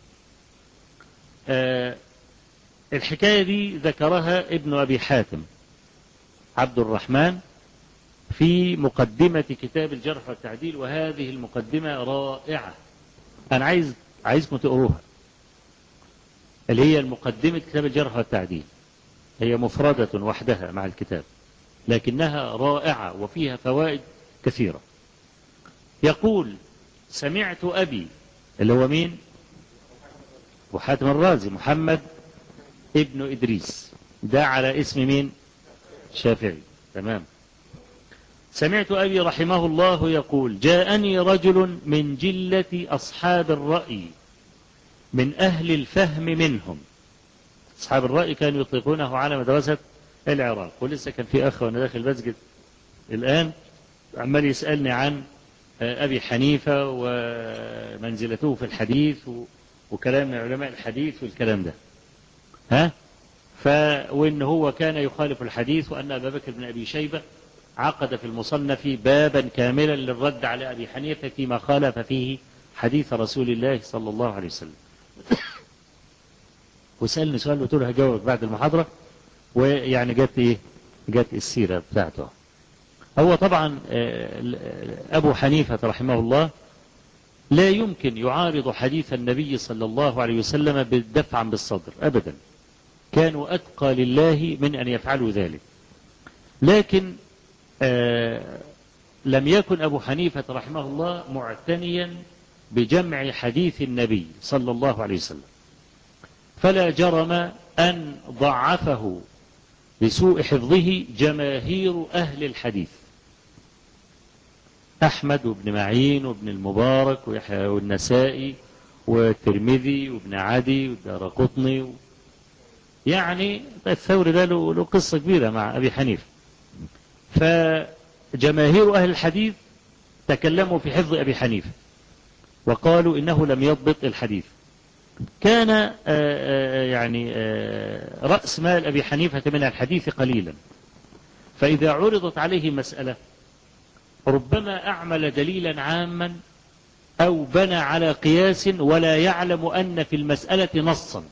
الحكاية دي ذكرها ابن أبي حاتم عبد الرحمن في مقدمة كتاب الجرح والتعديل، وهذه المقدمة رائعة. أنا عايزكم تقروها، اللي هي المقدمة كتاب الجرح والتعديل، هي مفردة وحدها مع الكتاب لكنها رائعة وفيها فوائد كثيرة. يقول سمعت أبي، اللي هو مين، أبو حاتم الرازي محمد ابن إدريس، ده على اسم مين، شافعي، تمام. سمعت أبي رحمه الله يقول جاءني رجل من جلة أصحاب الرأي من أهل الفهم منهم. أصحاب الرأي كانوا يطلقونه على مدرسة العراق، ولسه كان في أخ وأنا داخل المسجد الآن عمال يسألني عن أبي حنيفة ومنزلته في الحديث وكلام من علماء الحديث والكلام ده، وإن هو كان يخالف الحديث، وأن أبا بكر بن أبي شيبة عقد في المصنف بابا كاملا للرد على أبي حنيفة فيما خالف فيه حديث رسول الله صلى الله عليه وسلم. وسألني سؤال قلت له هجاوبك بعد المحاضرة، ويعني جت السيرة بتاعته. هو طبعا أبو حنيفة رحمه الله لا يمكن يعارض حديث النبي صلى الله عليه وسلم بالدفع بالصدر أبدا، كانوا أتقى لله من أن يفعلوا ذلك. لكن لم يكن أبو حنيفة رحمه الله معتنيا بجمع حديث النبي صلى الله عليه وسلم، فلا جرم أن ضعفه لسوء حفظه جماهير أهل الحديث، أحمد وابن معين وابن المبارك ويحيى والنسائي والترمذي وابن عدي والدارقطني، يعني الثوري ده له قصة كبيرة مع أبي حنيفة. جماهير أهل الحديث تكلموا في حفظ أبي حنيفة وقالوا إنه لم يضبط الحديث. كان رأس مال أبي حنيفة من الحديث قليلا، فإذا عرضت عليه مسألة ربما أعمل دليلا عاما أو بنى على قياس ولا يعلم أن في المسألة نصا،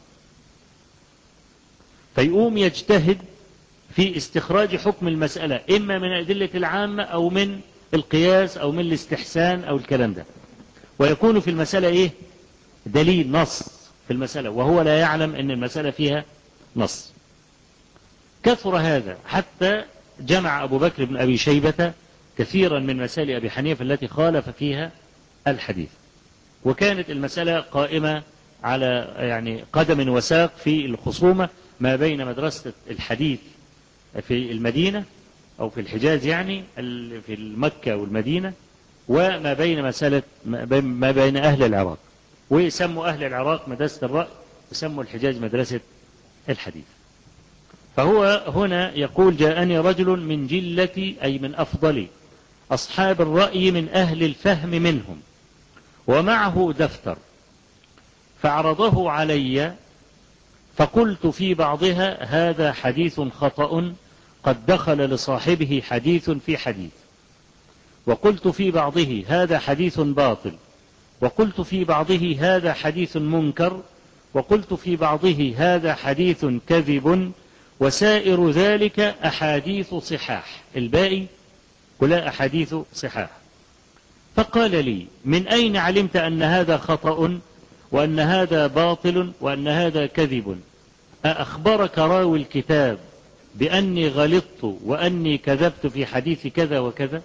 فيقوم يجتهد في استخراج حكم المسألة إما من الأدلة العامة أو من القياس أو من الاستحسان أو الكلام ده، ويكون في المسألة إيه؟ دليل نص في المسألة وهو لا يعلم أن المسألة فيها نص. كثر هذا حتى جمع أبو بكر بن أبي شيبة كثيرا من مسائل أبي حنيفة التي خالف فيها الحديث، وكانت المسألة قائمة على قدم وساق في الخصومة ما بين مدرسة الحديث في المدينة أو في الحجاز في مكة والمدينة، وما بين ما بين أهل العراق، ويسموا أهل العراق مدرسة الرأي ويسموا الحجاز مدرسة الحديث. فهو هنا يقول جاءني رجل من جلة أي من أفضل أصحاب الرأي من أهل الفهم منهم ومعه دفتر، فعرضه علي فقلت في بعضها هذا حديث خطأ قد دخل لصاحبه حديث في حديث، وقلت في بعضه هذا حديث باطل، وقلت في بعضه هذا حديث منكر، وقلت في بعضه هذا حديث كذب، وسائر ذلك أحاديث صحاح، الباقي كلها أحاديث صحاح. فقال لي من أين علمت أن هذا خطأ وأن هذا باطل وأن هذا كذب؟ أأخبرك راوي الكتاب بأني غلطت وأني كذبت في حديث كذا وكذا؟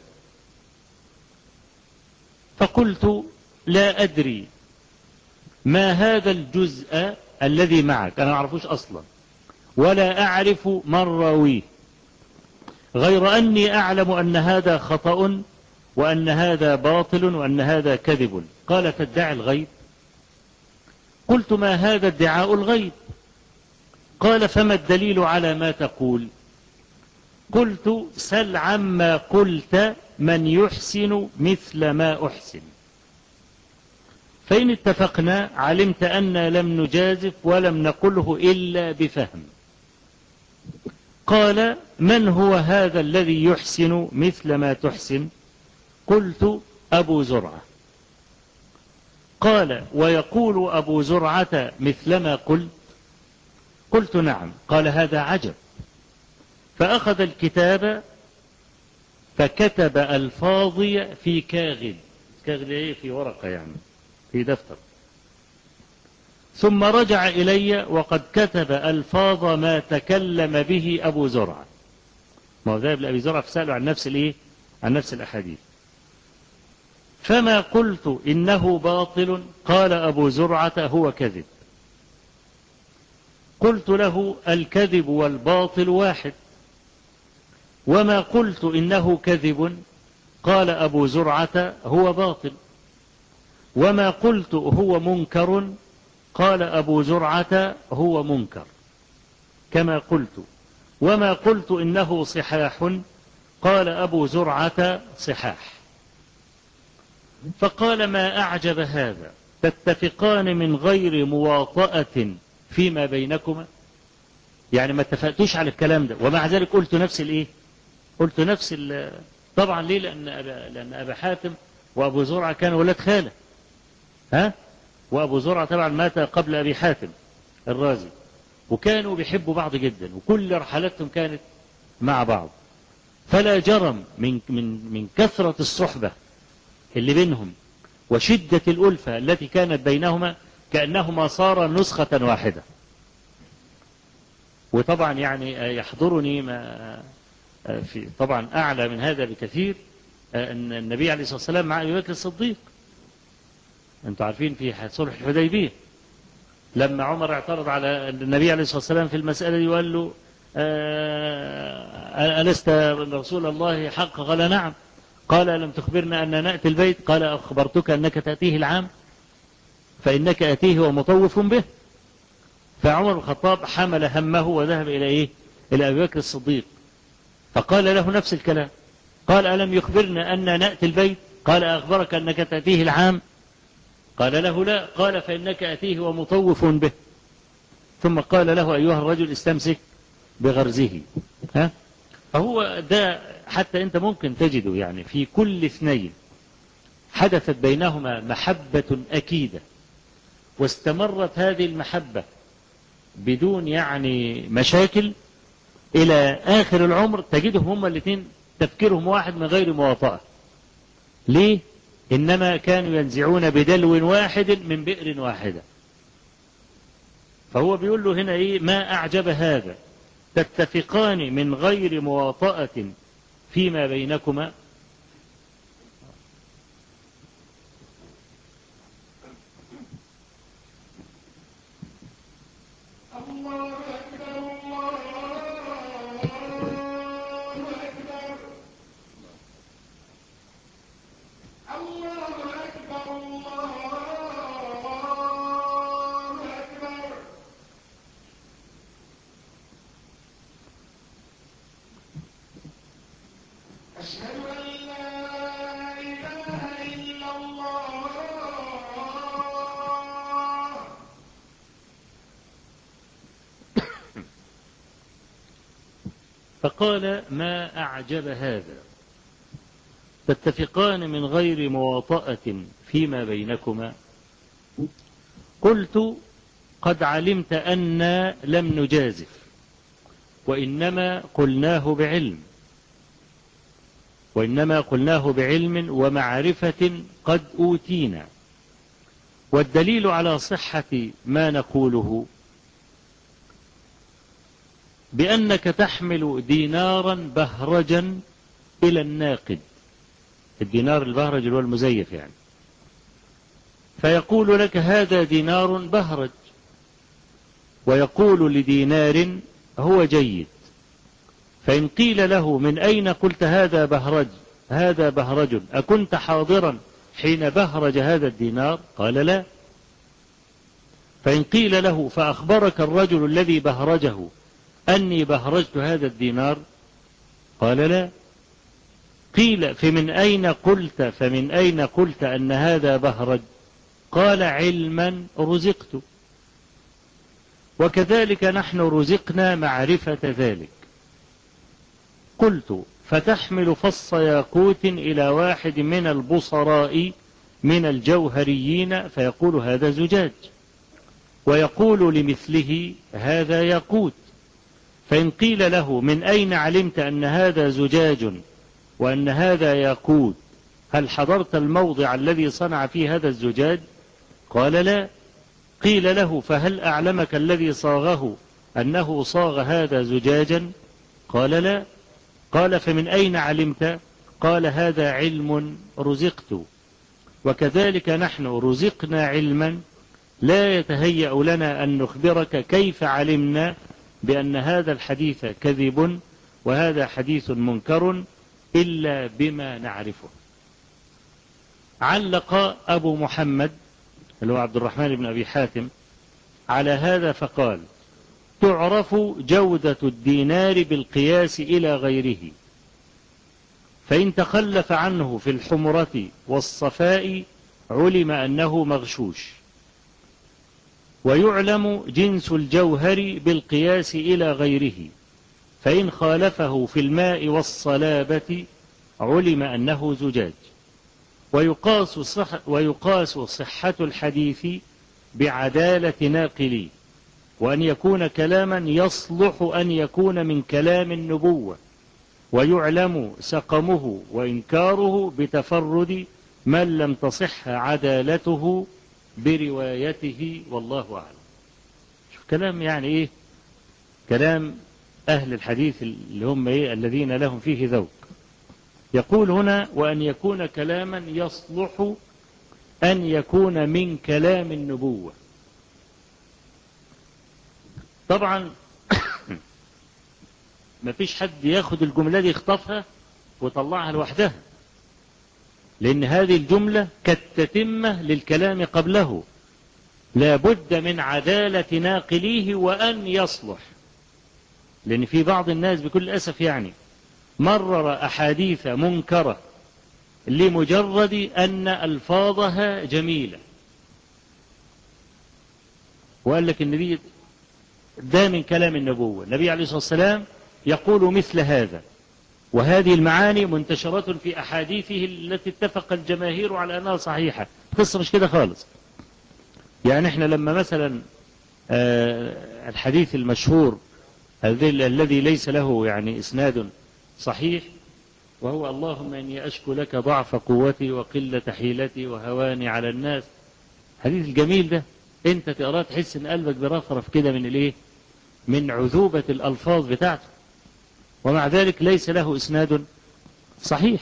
فقلت لا أدري ما هذا الجزء الذي معك، أنا ما أعرفوش أصلا ولا أعرف من راويه، غير أني أعلم أن هذا خطأ وأن هذا باطل وأن هذا كذب. قال تدعي الغيب؟ قلت ما هذا ادعاء الغيب؟ قال فما الدليل على ما تقول؟ قلت سل عما قلت من يحسن مثل ما أحسن، فإن اتفقنا علمت أن لم نجازف ولم نقله إلا بفهم. قال من هو هذا الذي يحسن مثل ما تحسن؟ قلت أبو زرعة. قال ويقول أبو زرعة مثلما قلت؟ قلت نعم. قال هذا عجب. فأخذ الكتاب فكتب ألفاظي في كاغد، كاغد في ورقة في دفتر، ثم رجع إلي وقد كتب ألفاظ ما تكلم به أبو زرعة. ما هو ذهب لأبي زرعة فسأله عن نفس الأحاديث. فما قلت إنه باطل، قال أبو زرعة هو كذب. قلت له الكذب والباطل واحد. وما قلت إنه كذب، قال أبو زرعة هو باطل. وما قلت هو منكر، قال أبو زرعة هو منكر كما قلت. وما قلت إنه صحاح، قال أبو زرعة صحاح. فقال ما أعجب هذا، تتفقان من غير مواطأة فيما بينكما؟ ما اتفقتوش على الكلام ده ومع ذلك قلت نفس طبعا ليه؟ لأن أبا حاتم وأبو زرعة كانوا ولاد خالة، وأبو زرعة طبعا مات قبل أبي حاتم الرازي، وكانوا بيحبوا بعض جدا وكل رحلاتهم كانت مع بعض، فلا جرم من كثرة الصحبة اللي بينهم وشدة الألفة التي كانت بينهما كأنهما صار نسخة واحدة. وطبعا يحضرني ما في طبعا أعلى من هذا بكثير أن النبي عليه الصلاة والسلام مع أبي بكر الصديق، أنتم عارفين في صلح الحديبية لما عمر اعترض على النبي عليه الصلاة والسلام في المسألة دي وقال له ألست رسول الله حق؟ قال نعم. قال ألم تخبرنا أن نأتي البيت؟ قال أخبرتك أنك تأتيه العام فإنك أتيه ومطوف به. فعمر بن الخطاب حمل همه وذهب إلى أبي بكر الصديق فقال له نفس الكلام، قال ألم يخبرنا أن نأتي البيت؟ قال أخبرك أنك تأتيه العام؟ قال له لا. قال فإنك أتيه ومطوف به. ثم قال له أيها الرجل استمسك بغرزه. ها؟ فهو ده حتى أنت ممكن تجده يعني في كل اثنين حدثت بينهما محبة أكيدة، واستمرت هذه المحبة بدون يعني مشاكل إلى آخر العمر، تجدهم هما الاثنين تفكيرهم واحد من غير مواطأة. ليه؟ إنما كانوا ينزعون بدلو واحد من بئر واحدة. فهو بيقول له هنا إيه؟ ما أعجب هذا، تتفقان من غير مواطأة فيما بينكما. فقال ما أعجب هذا، تتفقان من غير مواطأة فيما بينكما. قلت قد علمت أن لم نجازف، وإنما قلناه بعلم ومعرفة قد أوتينا، والدليل على صحة ما نقوله بأنك تحمل دينارا بهرجا إلى الناقد. الدينار البهرج اللي هو المزيف يعني، فيقول لك هذا دينار بهرج، ويقول لدينار هو جيد. فإن قيل له من أين قلت هذا بهرج أكنت حاضرا حين بهرج هذا الدينار؟ قال لا. فإن قيل له فأخبرك الرجل الذي بهرجه أني بهرجت هذا الدينار؟ قال لا. قيل فمن أين قلت أن هذا بهرج؟ قال علما رزقت، وكذلك نحن رزقنا معرفة ذلك. قلت فتحمل فص ياقوت إلى واحد من البصراء من الجوهريين فيقول هذا زجاج، ويقول لمثله هذا ياقوت. فإن قيل له من أين علمت أن هذا زجاج وأن هذا ياقوت؟ هل حضرت الموضع الذي صنع فيه هذا الزجاج؟ قال لا. قيل له فهل أعلمك الذي صاغه أنه صاغ هذا زجاجا؟ قال لا. قال فمن أين علمت؟ قال هذا علم رزقت، وكذلك نحن رزقنا علما لا يتهيأ لنا أن نخبرك كيف علمنا بأن هذا الحديث كذب وهذا حديث منكر إلا بما نعرفه. علق أبو محمد اللي هو عبد الرحمن بن أبي حاتم على هذا فقال تعرف جودة الدينار بالقياس إلى غيره، فإن تخلف عنه في الحمرة والصفاء علم أنه مغشوش، ويعلم جنس الجوهر بالقياس إلى غيره، فإن خالفه في الماء والصلابة علم أنه زجاج. ويقاس صحة الحديث بعدالة ناقليه، وأن يكون كلاما يصلح أن يكون من كلام النبوة، ويعلم سقمه وإنكاره بتفرد من لم تصح عدالته بروايته، والله أعلم. شوف كلام يعني إيه؟ كلام أهل الحديث اللي هم إيه؟ الذين لهم فيه ذوق. يقول هنا وأن يكون كلاما يصلح أن يكون من كلام النبوة. طبعا ما فيش حد ياخد الجملة دي يخطفها وطلعها لوحدها، لأن هذه الجملة كالتتمة للكلام قبله، لا بد من عدالة ناقليه وأن يصلح. لأن في بعض الناس بكل أسف يعني مرر أحاديث منكرة لمجرد أن ألفاظها جميلة، وقال لك النبي ده من كلام النبوة، النبي عليه الصلاة والسلام يقول مثل هذا، وهذه المعاني منتشرة في أحاديثه التي اتفق الجماهير على أنها صحيحة. القصة مش كده خالص. يعني احنا لما مثلا الحديث المشهور الذي ليس له يعني إسناد صحيح، وهو اللهم إني أشكو لك ضعف قوتي وقلة حيلتي وهواني على الناس، الحديث الجميل ده انت تقراه تحس ان قلبك برفرف كده من الايه، من عذوبة الألفاظ بتاعته، ومع ذلك ليس له إسناد صحيح.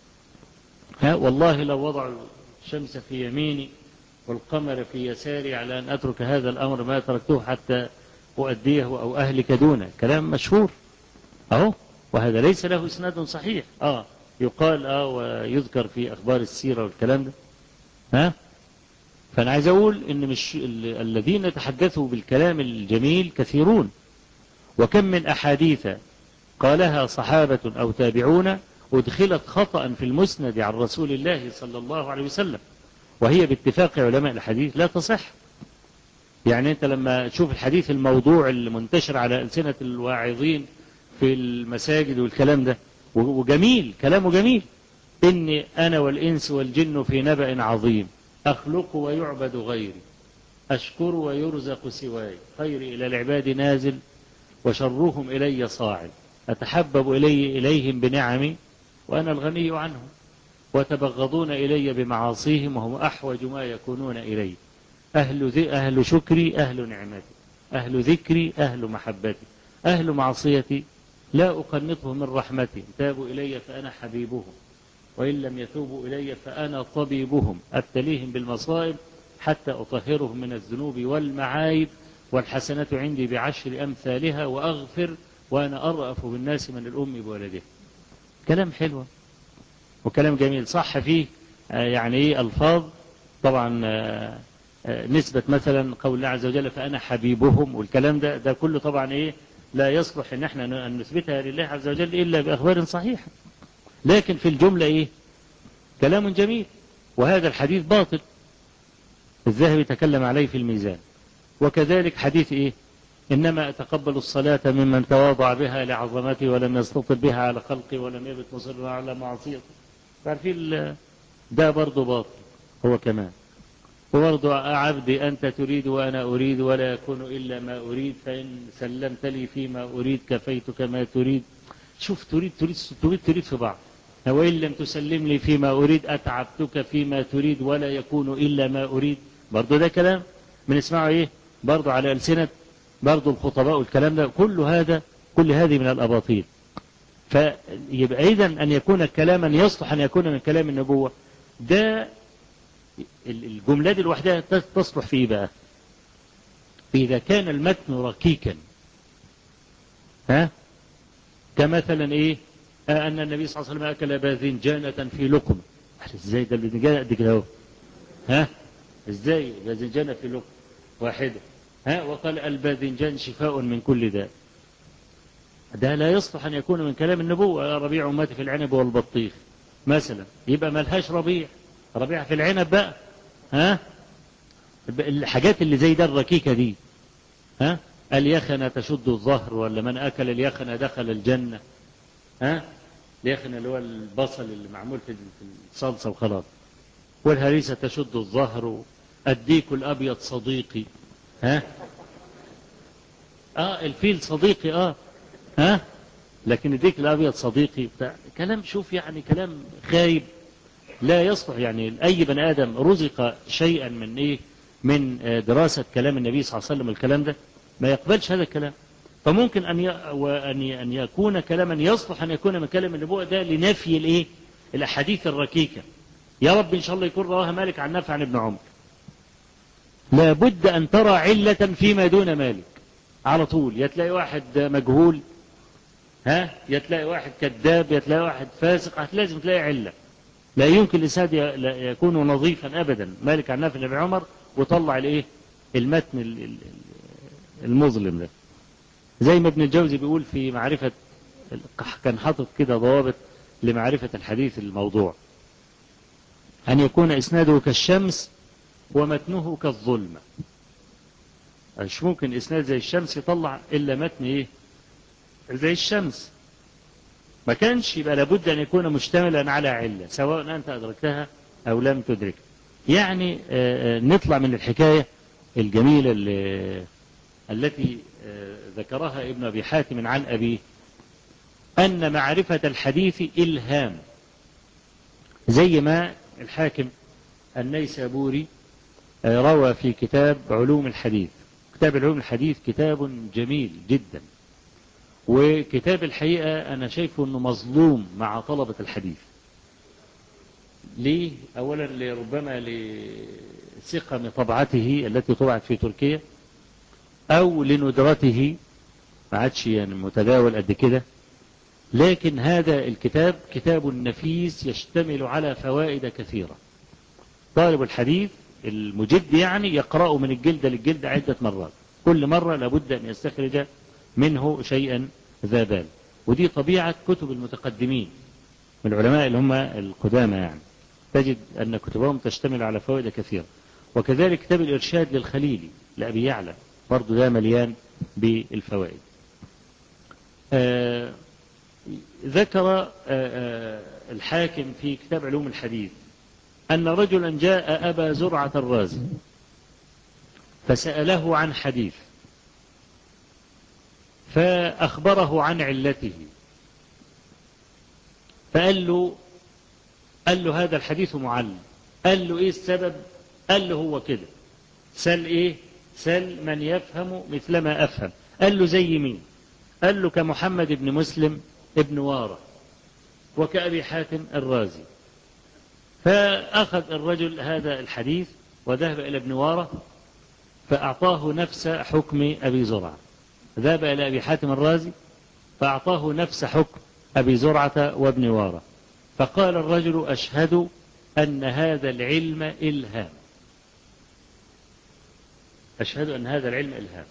والله لو وضعوا الشمس في يميني والقمر في يساري على أن أترك هذا الأمر ما تركته حتى أؤديه أو أهلك دونه، كلام مشهور أهو، وهذا ليس له إسناد صحيح. يقال ويذكر في أخبار السيرة والكلام ده. فأنا عايز أقول إن مش الذين تحدثوا بالكلام الجميل كثيرون، وكم من أحاديث قالها صحابة أو تابعون أدخلت خطأ في المسند عن رسول الله صلى الله عليه وسلم، وهي باتفاق علماء الحديث لا تصح. يعني أنت لما تشوف الحديث الموضوع المنتشر على ألسنة الواعظين في المساجد والكلام ده، وجميل كلامه جميل، إني أنا والإنس والجن في نبأ عظيم، أخلق ويعبد غيري، أشكر ويرزق سواي، خيري إلى العباد نازل وشرهم إلي صاعد، أتحبب إليهم بنعمي وأنا الغني عنهم، وتبغضون إلي بمعاصيهم وهم أحوج ما يكونون إلي، أهل شكري أهل نعمتي، أهل ذكري أهل محبتي، أهل معصيتي لا أقنطهم من رحمتي، تابوا إلي فأنا حبيبهم، وإن لم يتوبوا إلي فأنا طبيبهم، أبتليهم بالمصائب حتى أطهرهم من الذنوب والمعايب، والحسنة عندي بعشر أمثالها، وأغفر وأنا أرأف بالناس من الأم بولده. كلام حلو وكلام جميل، صح فيه يعني إيه ألفاظ طبعا، نسبة مثلا قول الله عز وجل فأنا حبيبهم، والكلام ده كله طبعا إيه لا يصلح إن احنا أن نثبتها لله عز وجل إلا بأخبار صحيحة، لكن في الجملة إيه كلام جميل. وهذا الحديث باطل، الذهبي تكلم عليه في الميزان. وكذلك حديث إيه إنما أتقبل الصلاة ممن تواضع بها لعظمتي ولم يستطل بها على خلقي ولم يبت مصرا على معصيتي، فعارفين ده برضه باطل هو كمان. وبرضه عبدي أنت تريد وأنا أريد ولا يكون إلا ما أريد، فإن سلمت لي فيما أريد كفيتك ما تريد. شوف تريد في بعض، وإن لم تسلم لي فيما أريد أتعبتك فيما تريد ولا يكون إلا ما أريد. برضه ده كلام بنسمعه إيه برضه على ألسنة برضه الخطباء، والكلام ده كل هذه من الأباطيل. فيبقى إذن أن يكون كلاما يصلح أن يكون من كلام النبوة، ده الجملة دي لوحدها تصلح فيه بقى إذا كان المتن ركيكا. كمثلا إيه أن النبي صلى الله عليه وسلم أكل باذنجانة في لقم. إزاي ده الباذنجانة قد كده اهو، إزاي باذنجانة في لقم واحدة، وقال الباذنجان شفاء من كل داء. ده لا يصلح أن يكون من كلام النبوة. ربيع أمتي في العنب والبطيخ مثلا، يبقى ملهاش ربيع في العنب بقى. الحاجات اللي زي ده الركيكة دي، اليخنة تشد الظهر، ولا من أكل اليخنة دخل الجنة. اليخنة اللي هو البصل اللي معمول في الصلصة وخلاص. والهريسة تشد الظهر، الديك الأبيض صديقي. الفيل صديقي. لكن الديك الأبيض صديقي بتاع كلام، شوف يعني كلام خايب لا يصلح. يعني أي بني آدم رزق شيئا من إيه من دراسة كلام النبي صلى الله عليه وسلم، الكلام ده ما يقبلش هذا الكلام. فممكن أن يكون كلاما يصلح أن يكون من كلام النبوة، ده لنفي الإيه الأحاديث الركيكة. يا رب إن شاء الله يكون رواها مالك عن نافع عن ابن عمر، لابد أن ترى علة فيما دون مالك على طول. يتلاقي واحد مجهول، يتلاقي واحد كذاب، يتلاقي واحد فاسق، لازم تلاقي علة. لا يمكن الإسناد يكون نظيفا أبدا مالك عن نافع عن ابن عمر وطلع الإيه المتن المظلم ده. زي ما ابن الجوزي بيقول في معرفة كان حاطط كده ضوابط لمعرفة الحديث الموضوع: أن يكون إسناده كالشمس ومتنه كالظلمة. مش ممكن إسناد زي الشمس يطلع إلا متن إيه زي الشمس. ما كانش يبقى لابد أن يكون مشتملا على علة سواء أنت أدركتها أو لم تدرك. يعني نطلع من الحكاية الجميلة التي ذكرها ابن أبي حاتم عن أبيه أن معرفة الحديث إلهام، زي ما الحاكم النيسابوري روى في كتاب علوم الحديث. كتاب علوم الحديث كتاب جميل جدا، وكتاب الحقيقة أنا شايفه أنه مظلوم مع طلبة الحديث. ليه؟ أولا لربما لسقم طبعته التي طبعت في تركيا، أو لندرته ما عادش يعني متداول قد كده. لكن هذا الكتاب كتاب نفيس يشتمل على فوائد كثيرة. طالب الحديث المجد يعني يقرأه من الجلد للجلد عدة مرات، كل مرة لابد أن يستخرج منه شيئا ذا بال. ودي طبيعة كتب المتقدمين من العلماء اللي هم القدامى، يعني تجد أن كتبهم تشتمل على فوائد كثيرة. وكذلك كتاب الإرشاد للخليلي لأبي يعلى برضو ده مليان بالفوائد. ذكر الحاكم في كتاب علوم الحديث أن رجلا جاء أبا زرعة الرازي فسأله عن حديث، فأخبره عن علته، فقال له هذا الحديث معلم. قال له إيه السبب؟ قال له هو كده. سل إيه؟ سل من يفهم مثل ما أفهم. قال له زي مين؟ قال له كمحمد بن مسلم ابن وارة وكأبي حاتم الرازي. فأخذ الرجل هذا الحديث وذهب إلى ابن وارة فأعطاه نفس حكم أبي زرعة. ذهب إلى أبي حاتم الرازي فأعطاه نفس حكم أبي زرعة وابن وارة. فقال الرجل أشهد أن هذا العلم إلهام. أشهد أن هذا العلم إلهام.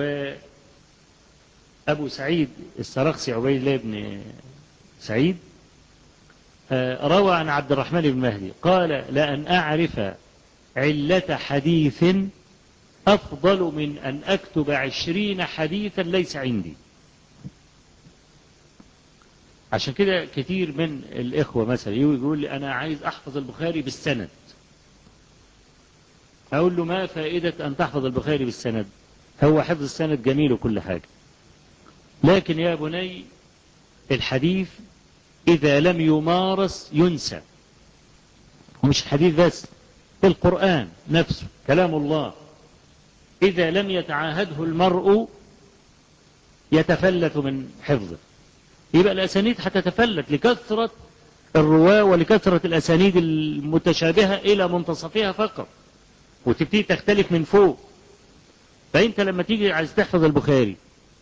وأبو سعيد السرخسي عبيد الله بن سعيد روى عن عبد الرحمن بن مهدي قال لأن أعرف علة حديث أفضل من أن أكتب 20 حديثا ليس عندي. عشان كده كتير من الإخوة مثلا يقول لي أنا عايز أحفظ البخاري بالسند. أقول له ما فائدة أن تحفظ البخاري بالسند؟ هو حفظ السند جميل وكل حاجة، لكن يا بني الحديث إذا لم يمارس ينسى. ومش الحديث بس، القرآن نفسه كلام الله إذا لم يتعاهده المرء يتفلت من حفظه. يبقى الأسانيد هتتفلت لكثرة الرواة ولكثرة الأسانيد المتشابهة إلى منتصفها فقط، وتبتدي تختلف من فوق. فأنت لما تيجي عايز تحفظ البخاري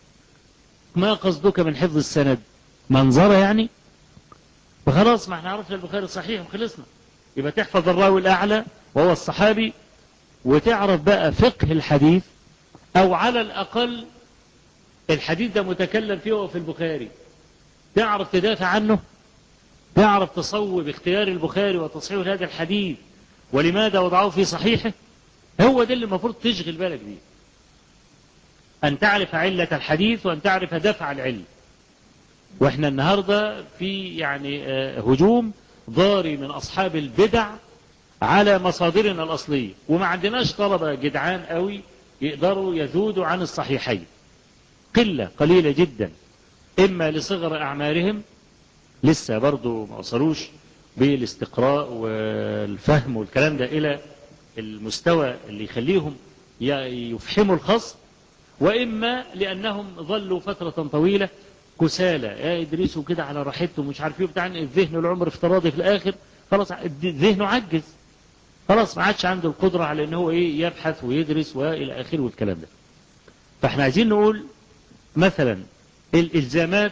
ما قصدك من حفظ السند؟ منظرة يعني؟ فخلاص ما احنا عرفنا البخاري صحيح وخلصنا. يبقى تحفظ الراوي الأعلى وهو الصحابي، وتعرف بقى فقه الحديث، أو على الأقل الحديث ده متكلم فيه وفي البخاري تعرف تدافع عنه، تعرف تصوب اختيار البخاري وتصحيح هذا الحديث ولماذا وضعه في صحيحه. هو ده اللي المفروض تشغل بالك بيه، أن تعرف علة الحديث وأن تعرف دفع العلم. وإحنا النهاردة في يعني هجوم ضاري من أصحاب البدع على مصادرنا الأصلية، وما عندناش طلبة جدعان قوي يقدروا يذودوا عن الصحيحين. قلة قليلة جدا، إما لصغر أعمارهم لسه برضو ما وصلوش بالاستقراء والفهم والكلام ده إلى المستوى اللي يخليهم يفهموا الخصم، وإما لأنهم ظلوا فترة طويلة كسالى يدرسوا كده على راحتهم مش عارفين بتاع الذهن والعمر افتراضي في الآخر، خلاص ذهنه عجز، خلاص ما عادش عنده القدرة على أنه يبحث ويدرس وإلى آخره والكلام ده. فاحنا عايزين نقول مثلا الإلزامات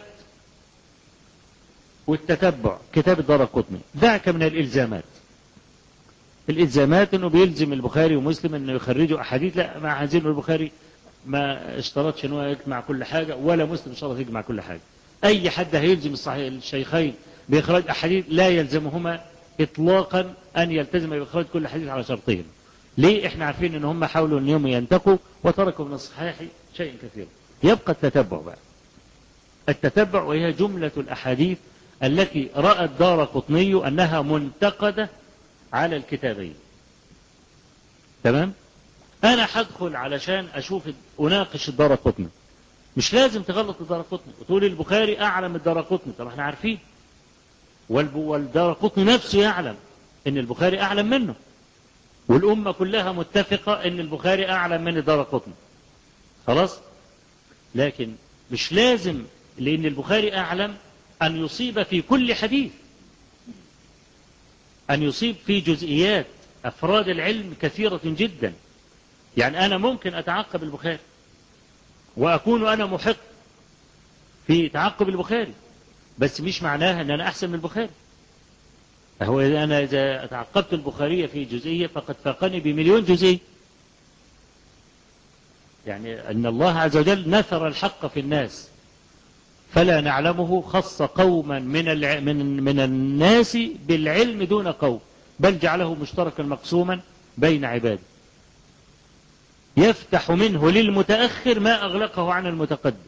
والتتبع، كتاب الدارقطني دعك من الإلزامات. الإلزامات أنه بيلزم البخاري ومسلم أنه يخرجوا أحاديث، لا ما عايزين البخاري ما اشترطش أنه يجمع كل حاجة ولا مسلم اشترط يجمع كل حاجة. أي حد هيلزم الشيخين بإخراج أحاديث لا يلزمهما إطلاقا أن يلتزم بإخراج كل حديث على شرطهم. ليه؟ إحنا عارفين أن هم حاولوا أن يوم ينتقوا وتركوا من الصحيح شيء كثير. يبقى التتبع بقى، التتبع وهي جملة الأحاديث التي رأى الدارقطني أنها منتقدة على الكتابين. تمام؟ أنا هدخل علشان أشوف أناقش الدارقطني، مش لازم تغلط الدارقطني وتقول البخاري أعلم من الدارقطني. طب احنا عارفين، والدارقطني نفسه يعلم ان البخاري أعلم منه، والأمة كلها متفقة ان البخاري أعلم من الدارقطني. خلاص؟ لكن مش لازم لأن البخاري أعلم أن يصيب في كل حديث، أن يصيب في جزئيات. أفراد العلم كثيرة جدا. يعني أنا ممكن أتعقب البخاري وأكون أنا محق في تعقب البخاري، بس مش معناها أن أنا أحسن من البخاري. هو أنا إذا تعقبت البخاري في جزئية فقد فاقني بمليون جزئية. يعني أن الله عز وجل نثر الحق في الناس فلا نعلمه، خص قوما من الناس بالعلم دون قوم، بل جعله مشتركا مقسوما بين عباده، يفتح منه للمتأخر ما أغلقه عن المتقدم،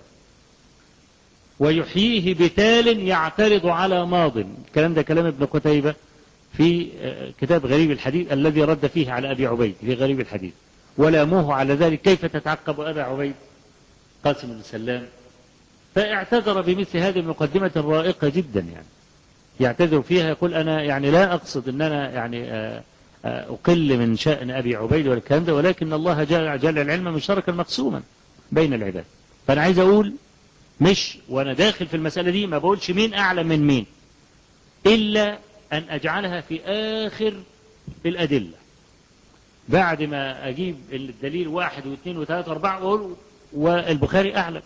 ويحييه بتال يعترض على ماض. الكلام ده كلام ابن قتيبة في كتاب غريب الحديث الذي رد فيه على أبي عبيد في غريب الحديث، ولاموه على ذلك كيف تتعقب أبا عبيد قاسم بن سلام. فاعتذر بمثل هذه المقدمة الرائقة جدا، يعني يعتذر فيها يقول أنا يعني لا أقصد أن أنا يعني أقل من شأن أبي عبيد والكلام ده، ولكن الله جل العلم مشتركا مقسوما بين العباد. فأنا عايز أقول مش وأنا داخل في المسألة دي ما بقولش مين أعلم من مين، إلا أن أجعلها في آخر الأدلة، بعد ما أجيب الدليل 1 و2 و3 و4 وأقول والبخاري أعلم.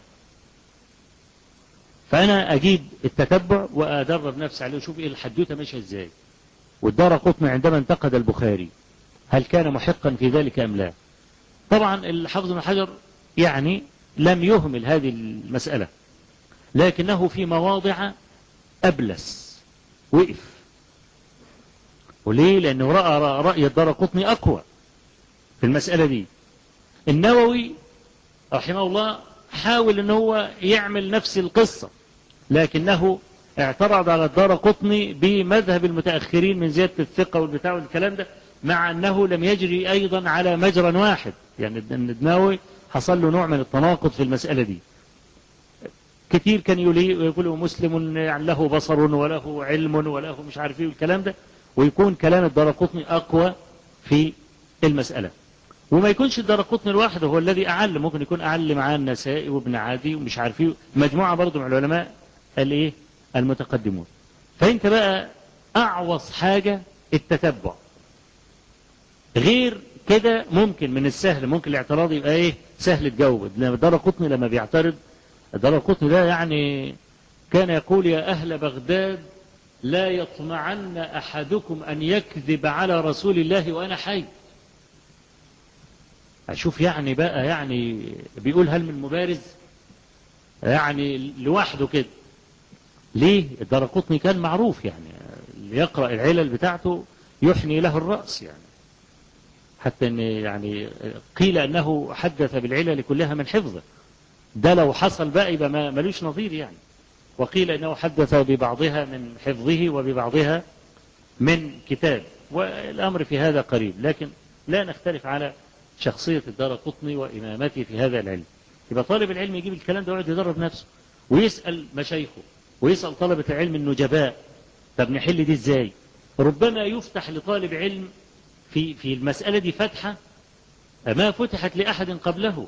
فأنا أجيب التتبع وأدرب نفسي عليه وشوف إيه الحدوتة ماشية إزاي. والدارقطني عندما انتقد البخاري هل كان محقا في ذلك أم لا؟ طبعا الحافظ بن حجر يعني لم يهمل هذه المسألة، لكنه في مواضع أبلس وقف. وليه؟ لأنه رأى رأي الدارقطني أقوى في المسألة دي. النووي رحمه الله حاول أنه هو يعمل نفس القصة، لكنه اعترض على الدارقطني بمذهب المتأخرين من زيادة الثقة والبتاع والكلام ده، مع أنه لم يجري أيضا على مجرى واحد. يعني النووي حصل له نوع من التناقض في المسألة دي. كثير كان يقول مسلم يعني له بصر وله علم وله مش عارف ايه والكلام ده، ويكون كلام الدارقطني أقوى في المسألة. وما يكونش الدارقطني لوحده هو الذي أعل، ممكن يكون أعل معاه النسائي وابن عادي ومش عارف ايه، مجموعة برضه من العلماء الايه المتقدمون. فانت بقى أعوص حاجة التتبع. غير كده ممكن من السهل، ممكن الاعتراض يبقى ايه سهل تجاوب. الدارقطني لما بيعترض، الدارقطني ده يعني كان يقول يا أهل بغداد لا يطمعن أحدكم أن يكذب على رسول الله وأنا حي. أشوف يعني بقى، يعني بيقول هل من مبارز يعني لوحده كده. ليه؟ الدارقطني كان معروف يعني اللي يقرأ العلل بتاعته يحني له الرأس، يعني حتى ان يعني قيل أنه حدث بالعلل كلها من حفظه. ده لو حصل بقى يبقى ملوش نظير يعني. وقيل أنه حدث ببعضها من حفظه وببعضها من كتاب، والأمر في هذا قريب. لكن لا نختلف على شخصية الدارقطني وإمامته في هذا العلم. يبقى طالب العلم يجيب الكلام ده ويقعد يدرب نفسه ويسأل مشايخه ويسأل طلبة العلم النجباء، طب نحل دي ازاي؟ ربما يفتح لطالب علم في المسألة دي فتحة ما فتحت لأحد قبله.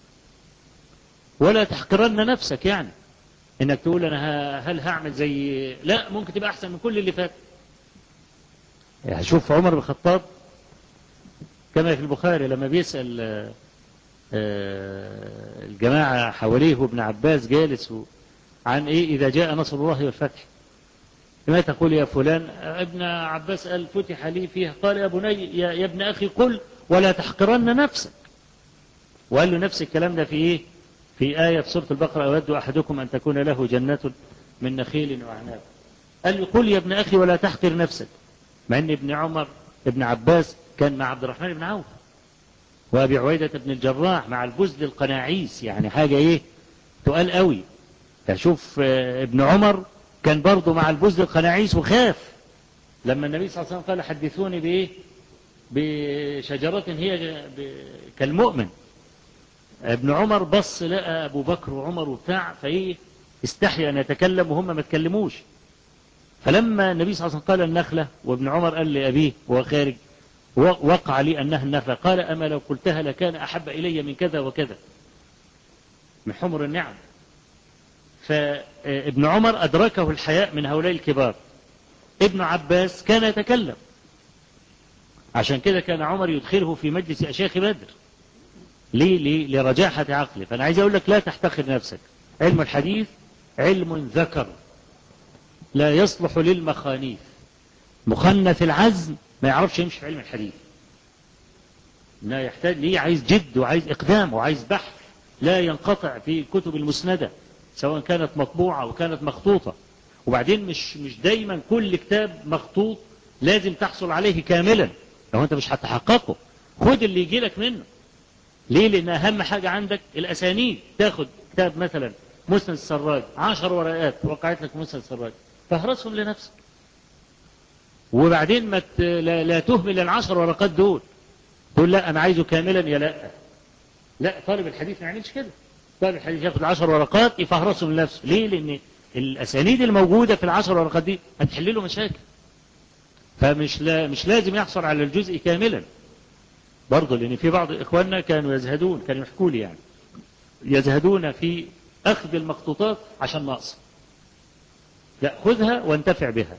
ولا تحقرن نفسك يعني انك تقول انا هل هعمل زي، لا، ممكن تبقى احسن من كل اللي فات. يعني شوف عمر بن الخطاب كما في البخاري لما بيسأل الجماعة حواليه ابن عباس جالس عن ايه اذا جاء نصر الله والفتح، ما تقول يا فلان؟ ابن عباس قال فتح لي فيها. قال يا بني يا ابن اخي قل ولا تحقرن نفسك. وقال له نفس الكلام ده في ايه؟ في آية في سورة البقرة أود أحدكم أن تكون له جنة من نخيل وأعناب. قال له قل يا ابن أخي ولا تحقر نفسك، مع أن ابن عمر ابن عباس كان مع عبد الرحمن بن عوف، وأبي عبيدة بن الجراح مع البزل القناعيس، يعني حاجة إيه تقال قوي. فشوف ابن عمر كان برضه مع البزل القناعيس وخاف لما النبي صلى الله عليه وسلم قال حدثوني بإيه، بشجرة هي كالمؤمن. ابن عمر بص لقى أبو بكر وعمر وبتاع، فإيه استحي أن يتكلم وهم ما تكلموش. فلما النبي صلى الله عليه وسلم قال النخلة، وابن عمر قال لأبيه وهو خارج وقع لي أنها النخلة، قال أما لو قلتها لكان أحب إلي من كذا وكذا، من حمر النعم. فابن عمر أدركه الحياء من هؤلاء الكبار. ابن عباس كان يتكلم، عشان كده كان عمر يدخله في مجلس أشياخ بدر. ليه؟ لرجاحة عقله. فأنا عايز أقول لك لا تحتقر نفسك. علم الحديث علم ذكر لا يصلح للمخانيث. مخنث العزم ما يعرفش يمشي في علم الحديث. لا يحتاج ليه، عايز جد وعايز إقدام وعايز بحث لا ينقطع في الكتب المسندة، سواء كانت مطبوعة أو كانت مخطوطة. وبعدين مش دايما كل كتاب مخطوط لازم تحصل عليه كاملا، لو أنت مش هتحققه خد اللي يجي لك منه. ليه؟ لأن أهم حاجة عندك الأسانيد. تاخد كتاب مثلا مسند السراج 10 ورقات وقعت لك مسند السراج، فاهرسهم لنفسك. وبعدين ما لا تهمل ال10 ورقات دول تقول لا أنا عايزه كاملا يا لا. لا، طالب الحديث ما يعملش كده. طالب الحديث ياخد 10 ورقات يفهرسهم لنفسه. ليه؟ لأن الأسانيد الموجودة في ال10 ورقات دي هتحل له مشاكل. مش لازم يحصل على الجزء كاملا برضه، لأن في بعض إخواننا كانوا يزهدون، كانوا يحكوا لي يعني يزهدون في أخذ المخطوطات عشان ناقص. لا، خذها وانتفع بها.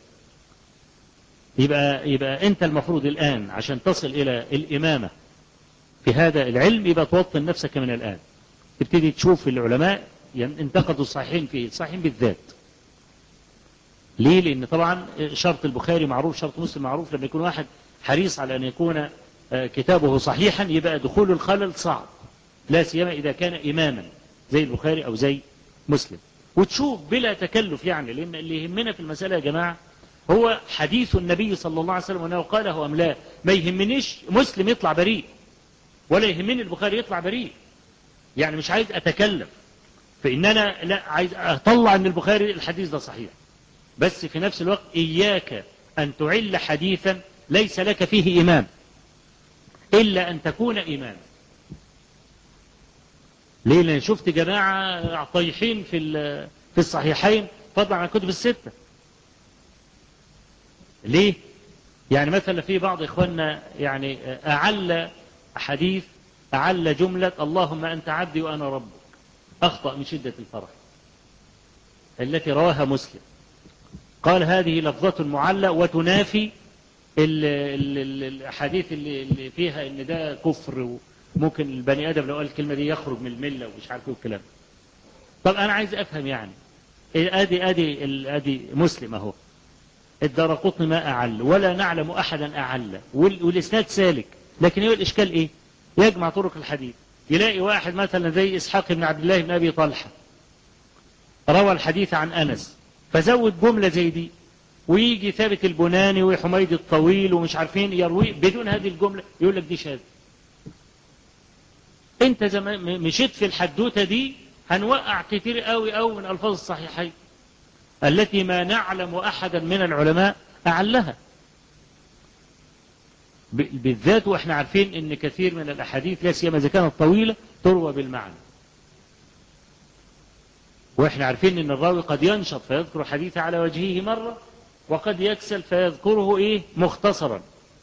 يبقى أنت المفروض الآن عشان تصل إلى الإمامة في هذا العلم يبقى توطن نفسك من الآن. تبتدي تشوف العلماء انتقدوا الصحيحين في الصحيحين بالذات. ليه؟ لأن طبعا شرط البخاري معروف، شرط مسلم معروف. لما يكون واحد حريص على أن يكون كتابه صحيحا يبقى دخول الخلل صعب، لا سيما إذا كان إماما زي البخاري أو زي مسلم. وتشوف بلا تكلف يعني، لأن اللي يهمنا في المسألة يا جماعة هو حديث النبي صلى الله عليه وسلم وأنه قاله أم لا. ما يهمنيش مسلم يطلع بريء، ولا يهمني البخاري يطلع بريء. يعني مش عايز أتكلف فإن أنا لا عايز أطلع أن البخاري الحديث ده صحيح، بس في نفس الوقت إياك أن تعل حديثا ليس لك فيه إمام إلا أن تكون إمام. ليه؟ لأن شفت جماعة طيحين في الصحيحين فضلا عن الكتب الستة. ليه؟ يعني مثلا في بعض إخواننا يعني أعل حديث، أعل جملة اللهم أنت عبدي وأنا ربك، أخطأ من شدة الفرح التي رواها مسلم. قال هذه لفظة معلة وتنافي الأحاديث اللي فيها إن ده كفر، وممكن البني آدم لو قال الكلمة دي يخرج من الملة ومش عارف ايه الكلام. طب أنا عايز أفهم يعني أدي مسلم أهو، الدارقطني ما أعل ولا نعلم أحدا أعل والإسناد سالك، لكن هو الإشكال إيه؟ يجمع طرق الحديث يلاقي واحد مثلا زي إسحاق بن عبد الله بن أبي طلحة روى الحديث عن أنس فزود جملة زي دي، ويجي ثابت البناني وحميد الطويل ومش عارفين يروي بدون هذه الجملة يقول لك دي شاذ. انت زمان مشيت في الحدوتة دي هنوقع كتير قوي من ألفاظ الصحيحين التي ما نعلم أحدا من العلماء أعلها بالذات، واحنا عارفين ان كثير من الأحاديث لا سيما إذا كانت طويلة تروى بالمعنى، واحنا عارفين ان الراوي قد ينشط فيذكر حديث على وجهه مرة، وقد يكسل فيذكره مختصرا،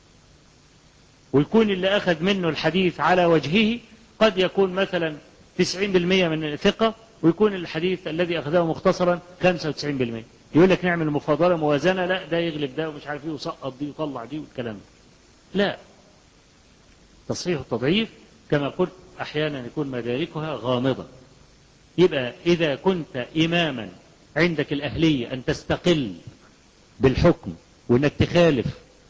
ويكون اللي أخذ منه الحديث على وجهه قد يكون مثلا 90% من ثقة، ويكون الحديث الذي أخذه مختصرا 95%. يقول لك نعمل مفاضلة موازنة، لا ده يغلب ده ومش عارف ايه وسقط دي وطلع دي والكلام ده. لا، تصحيح التضعيف كما قلت أحيانا يكون مداركها غامضة. يبقى إذا كنت إماما عندك الأهلية أن تستقل بالحكم وأنك تخالف،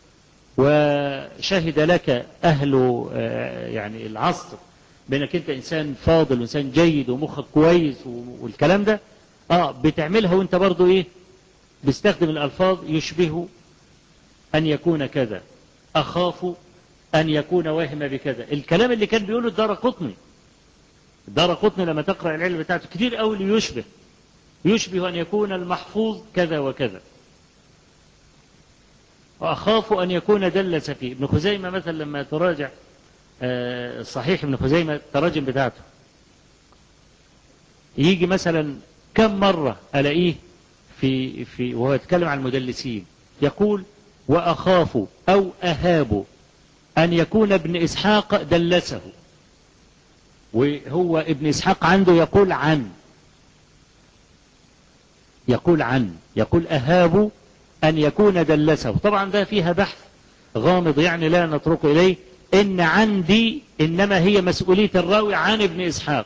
وشهد لك أهل يعني العصر بأنك أنت إنسان فاضل وإنسان جيد ومخك كويس والكلام ده، بتعملها وانت برضو ايه بيستخدم الألفاظ يشبه أن يكون كذا، أخاف أن يكون واهم بكذا. الكلام اللي كان بيقوله الدارقطني لما تقرأ العلم بتاعته كتير قوي يشبه أن يكون المحفوظ كذا وكذا، وأخاف أن يكون دلس فيه. ابن خزيمة مثلا لما تراجع صحيح ابن خزيمة التراجم بتاعته يجي مثلا كم مرة ألاقيه في وهو يتكلم عن المدلسين يقول وأخاف أو أهاب أن يكون ابن إسحاق دلسه، وهو ابن إسحاق عنده يقول أهاب أن يكون دلسه. طبعا ده فيها بحث غامض يعني لا نترك إليه. إن عندي إنما هي مسؤولية الراوي عن ابن إسحاق،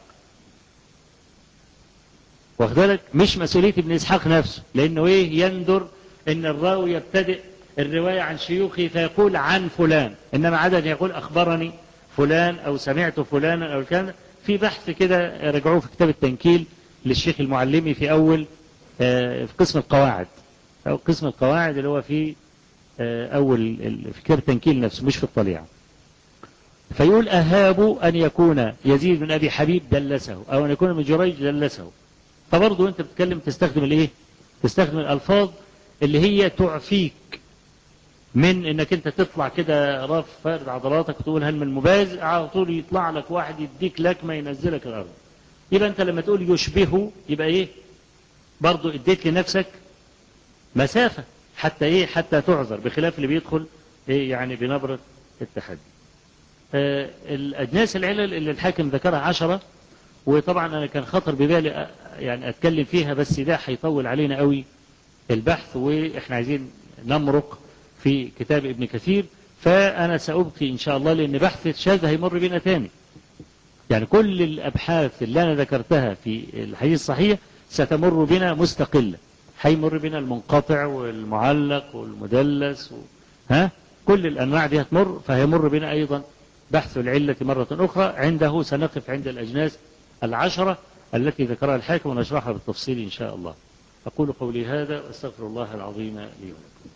واخدلك مش مسؤولية ابن إسحاق نفسه، لأنه يندر إن الراوي يبتدئ الرواية عن شيوخه فيقول عن فلان، إنما عدا أن يقول أخبرني فلان أو سمعت فلانا أو كان. في بحث كده رجعوه في كتاب التنكيل للشيخ المعلمي في أول في قسم القواعد، أو قسم القواعد اللي هو في أول في كتاب التنكيل نفسه مش في الطليعة. فيقول أهاب أن يكون يزيد بن أبي حبيب دلسه، أو أن يكون ابن جريج دلسه. فبرضه أنت بتتكلم تستخدم الألفاظ اللي هي تعفيك من انك انت تطلع كده رف فارد عضلاتك وتقول هل من مباز على طول يطلع لك واحد يديك لكمه ينزلك الارض. يبقى انت لما تقول يشبهه يبقى برضه اديت لنفسك مسافه حتى تعذر، بخلاف اللي بيدخل يعني بنبره التحدي. الأجناس العلل اللي الحاكم ذكرها 10، وطبعا أنا كان خطر ببالي يعني أتكلم فيها، بس ده هيطول علينا قوي البحث، وإحنا عايزين نمرق في كتاب ابن كثير. فأنا سأبقي إن شاء الله، لأن بحث الشاذ هيمر بنا تاني. يعني كل الأبحاث اللي أنا ذكرتها في الحديث الصحيح ستمر بنا مستقلة، هيمر بنا المنقطع والمعلق والمدلس كل الأنواع دي هتمر، فهيمر بنا أيضا بحث العلة مرة أخرى. عنده سنقف عند الأجناس 10 التي ذكرها الحاكم ونشرحها بالتفصيل إن شاء الله. أقول قولي هذا وأستغفر الله العظيم لي ولكم.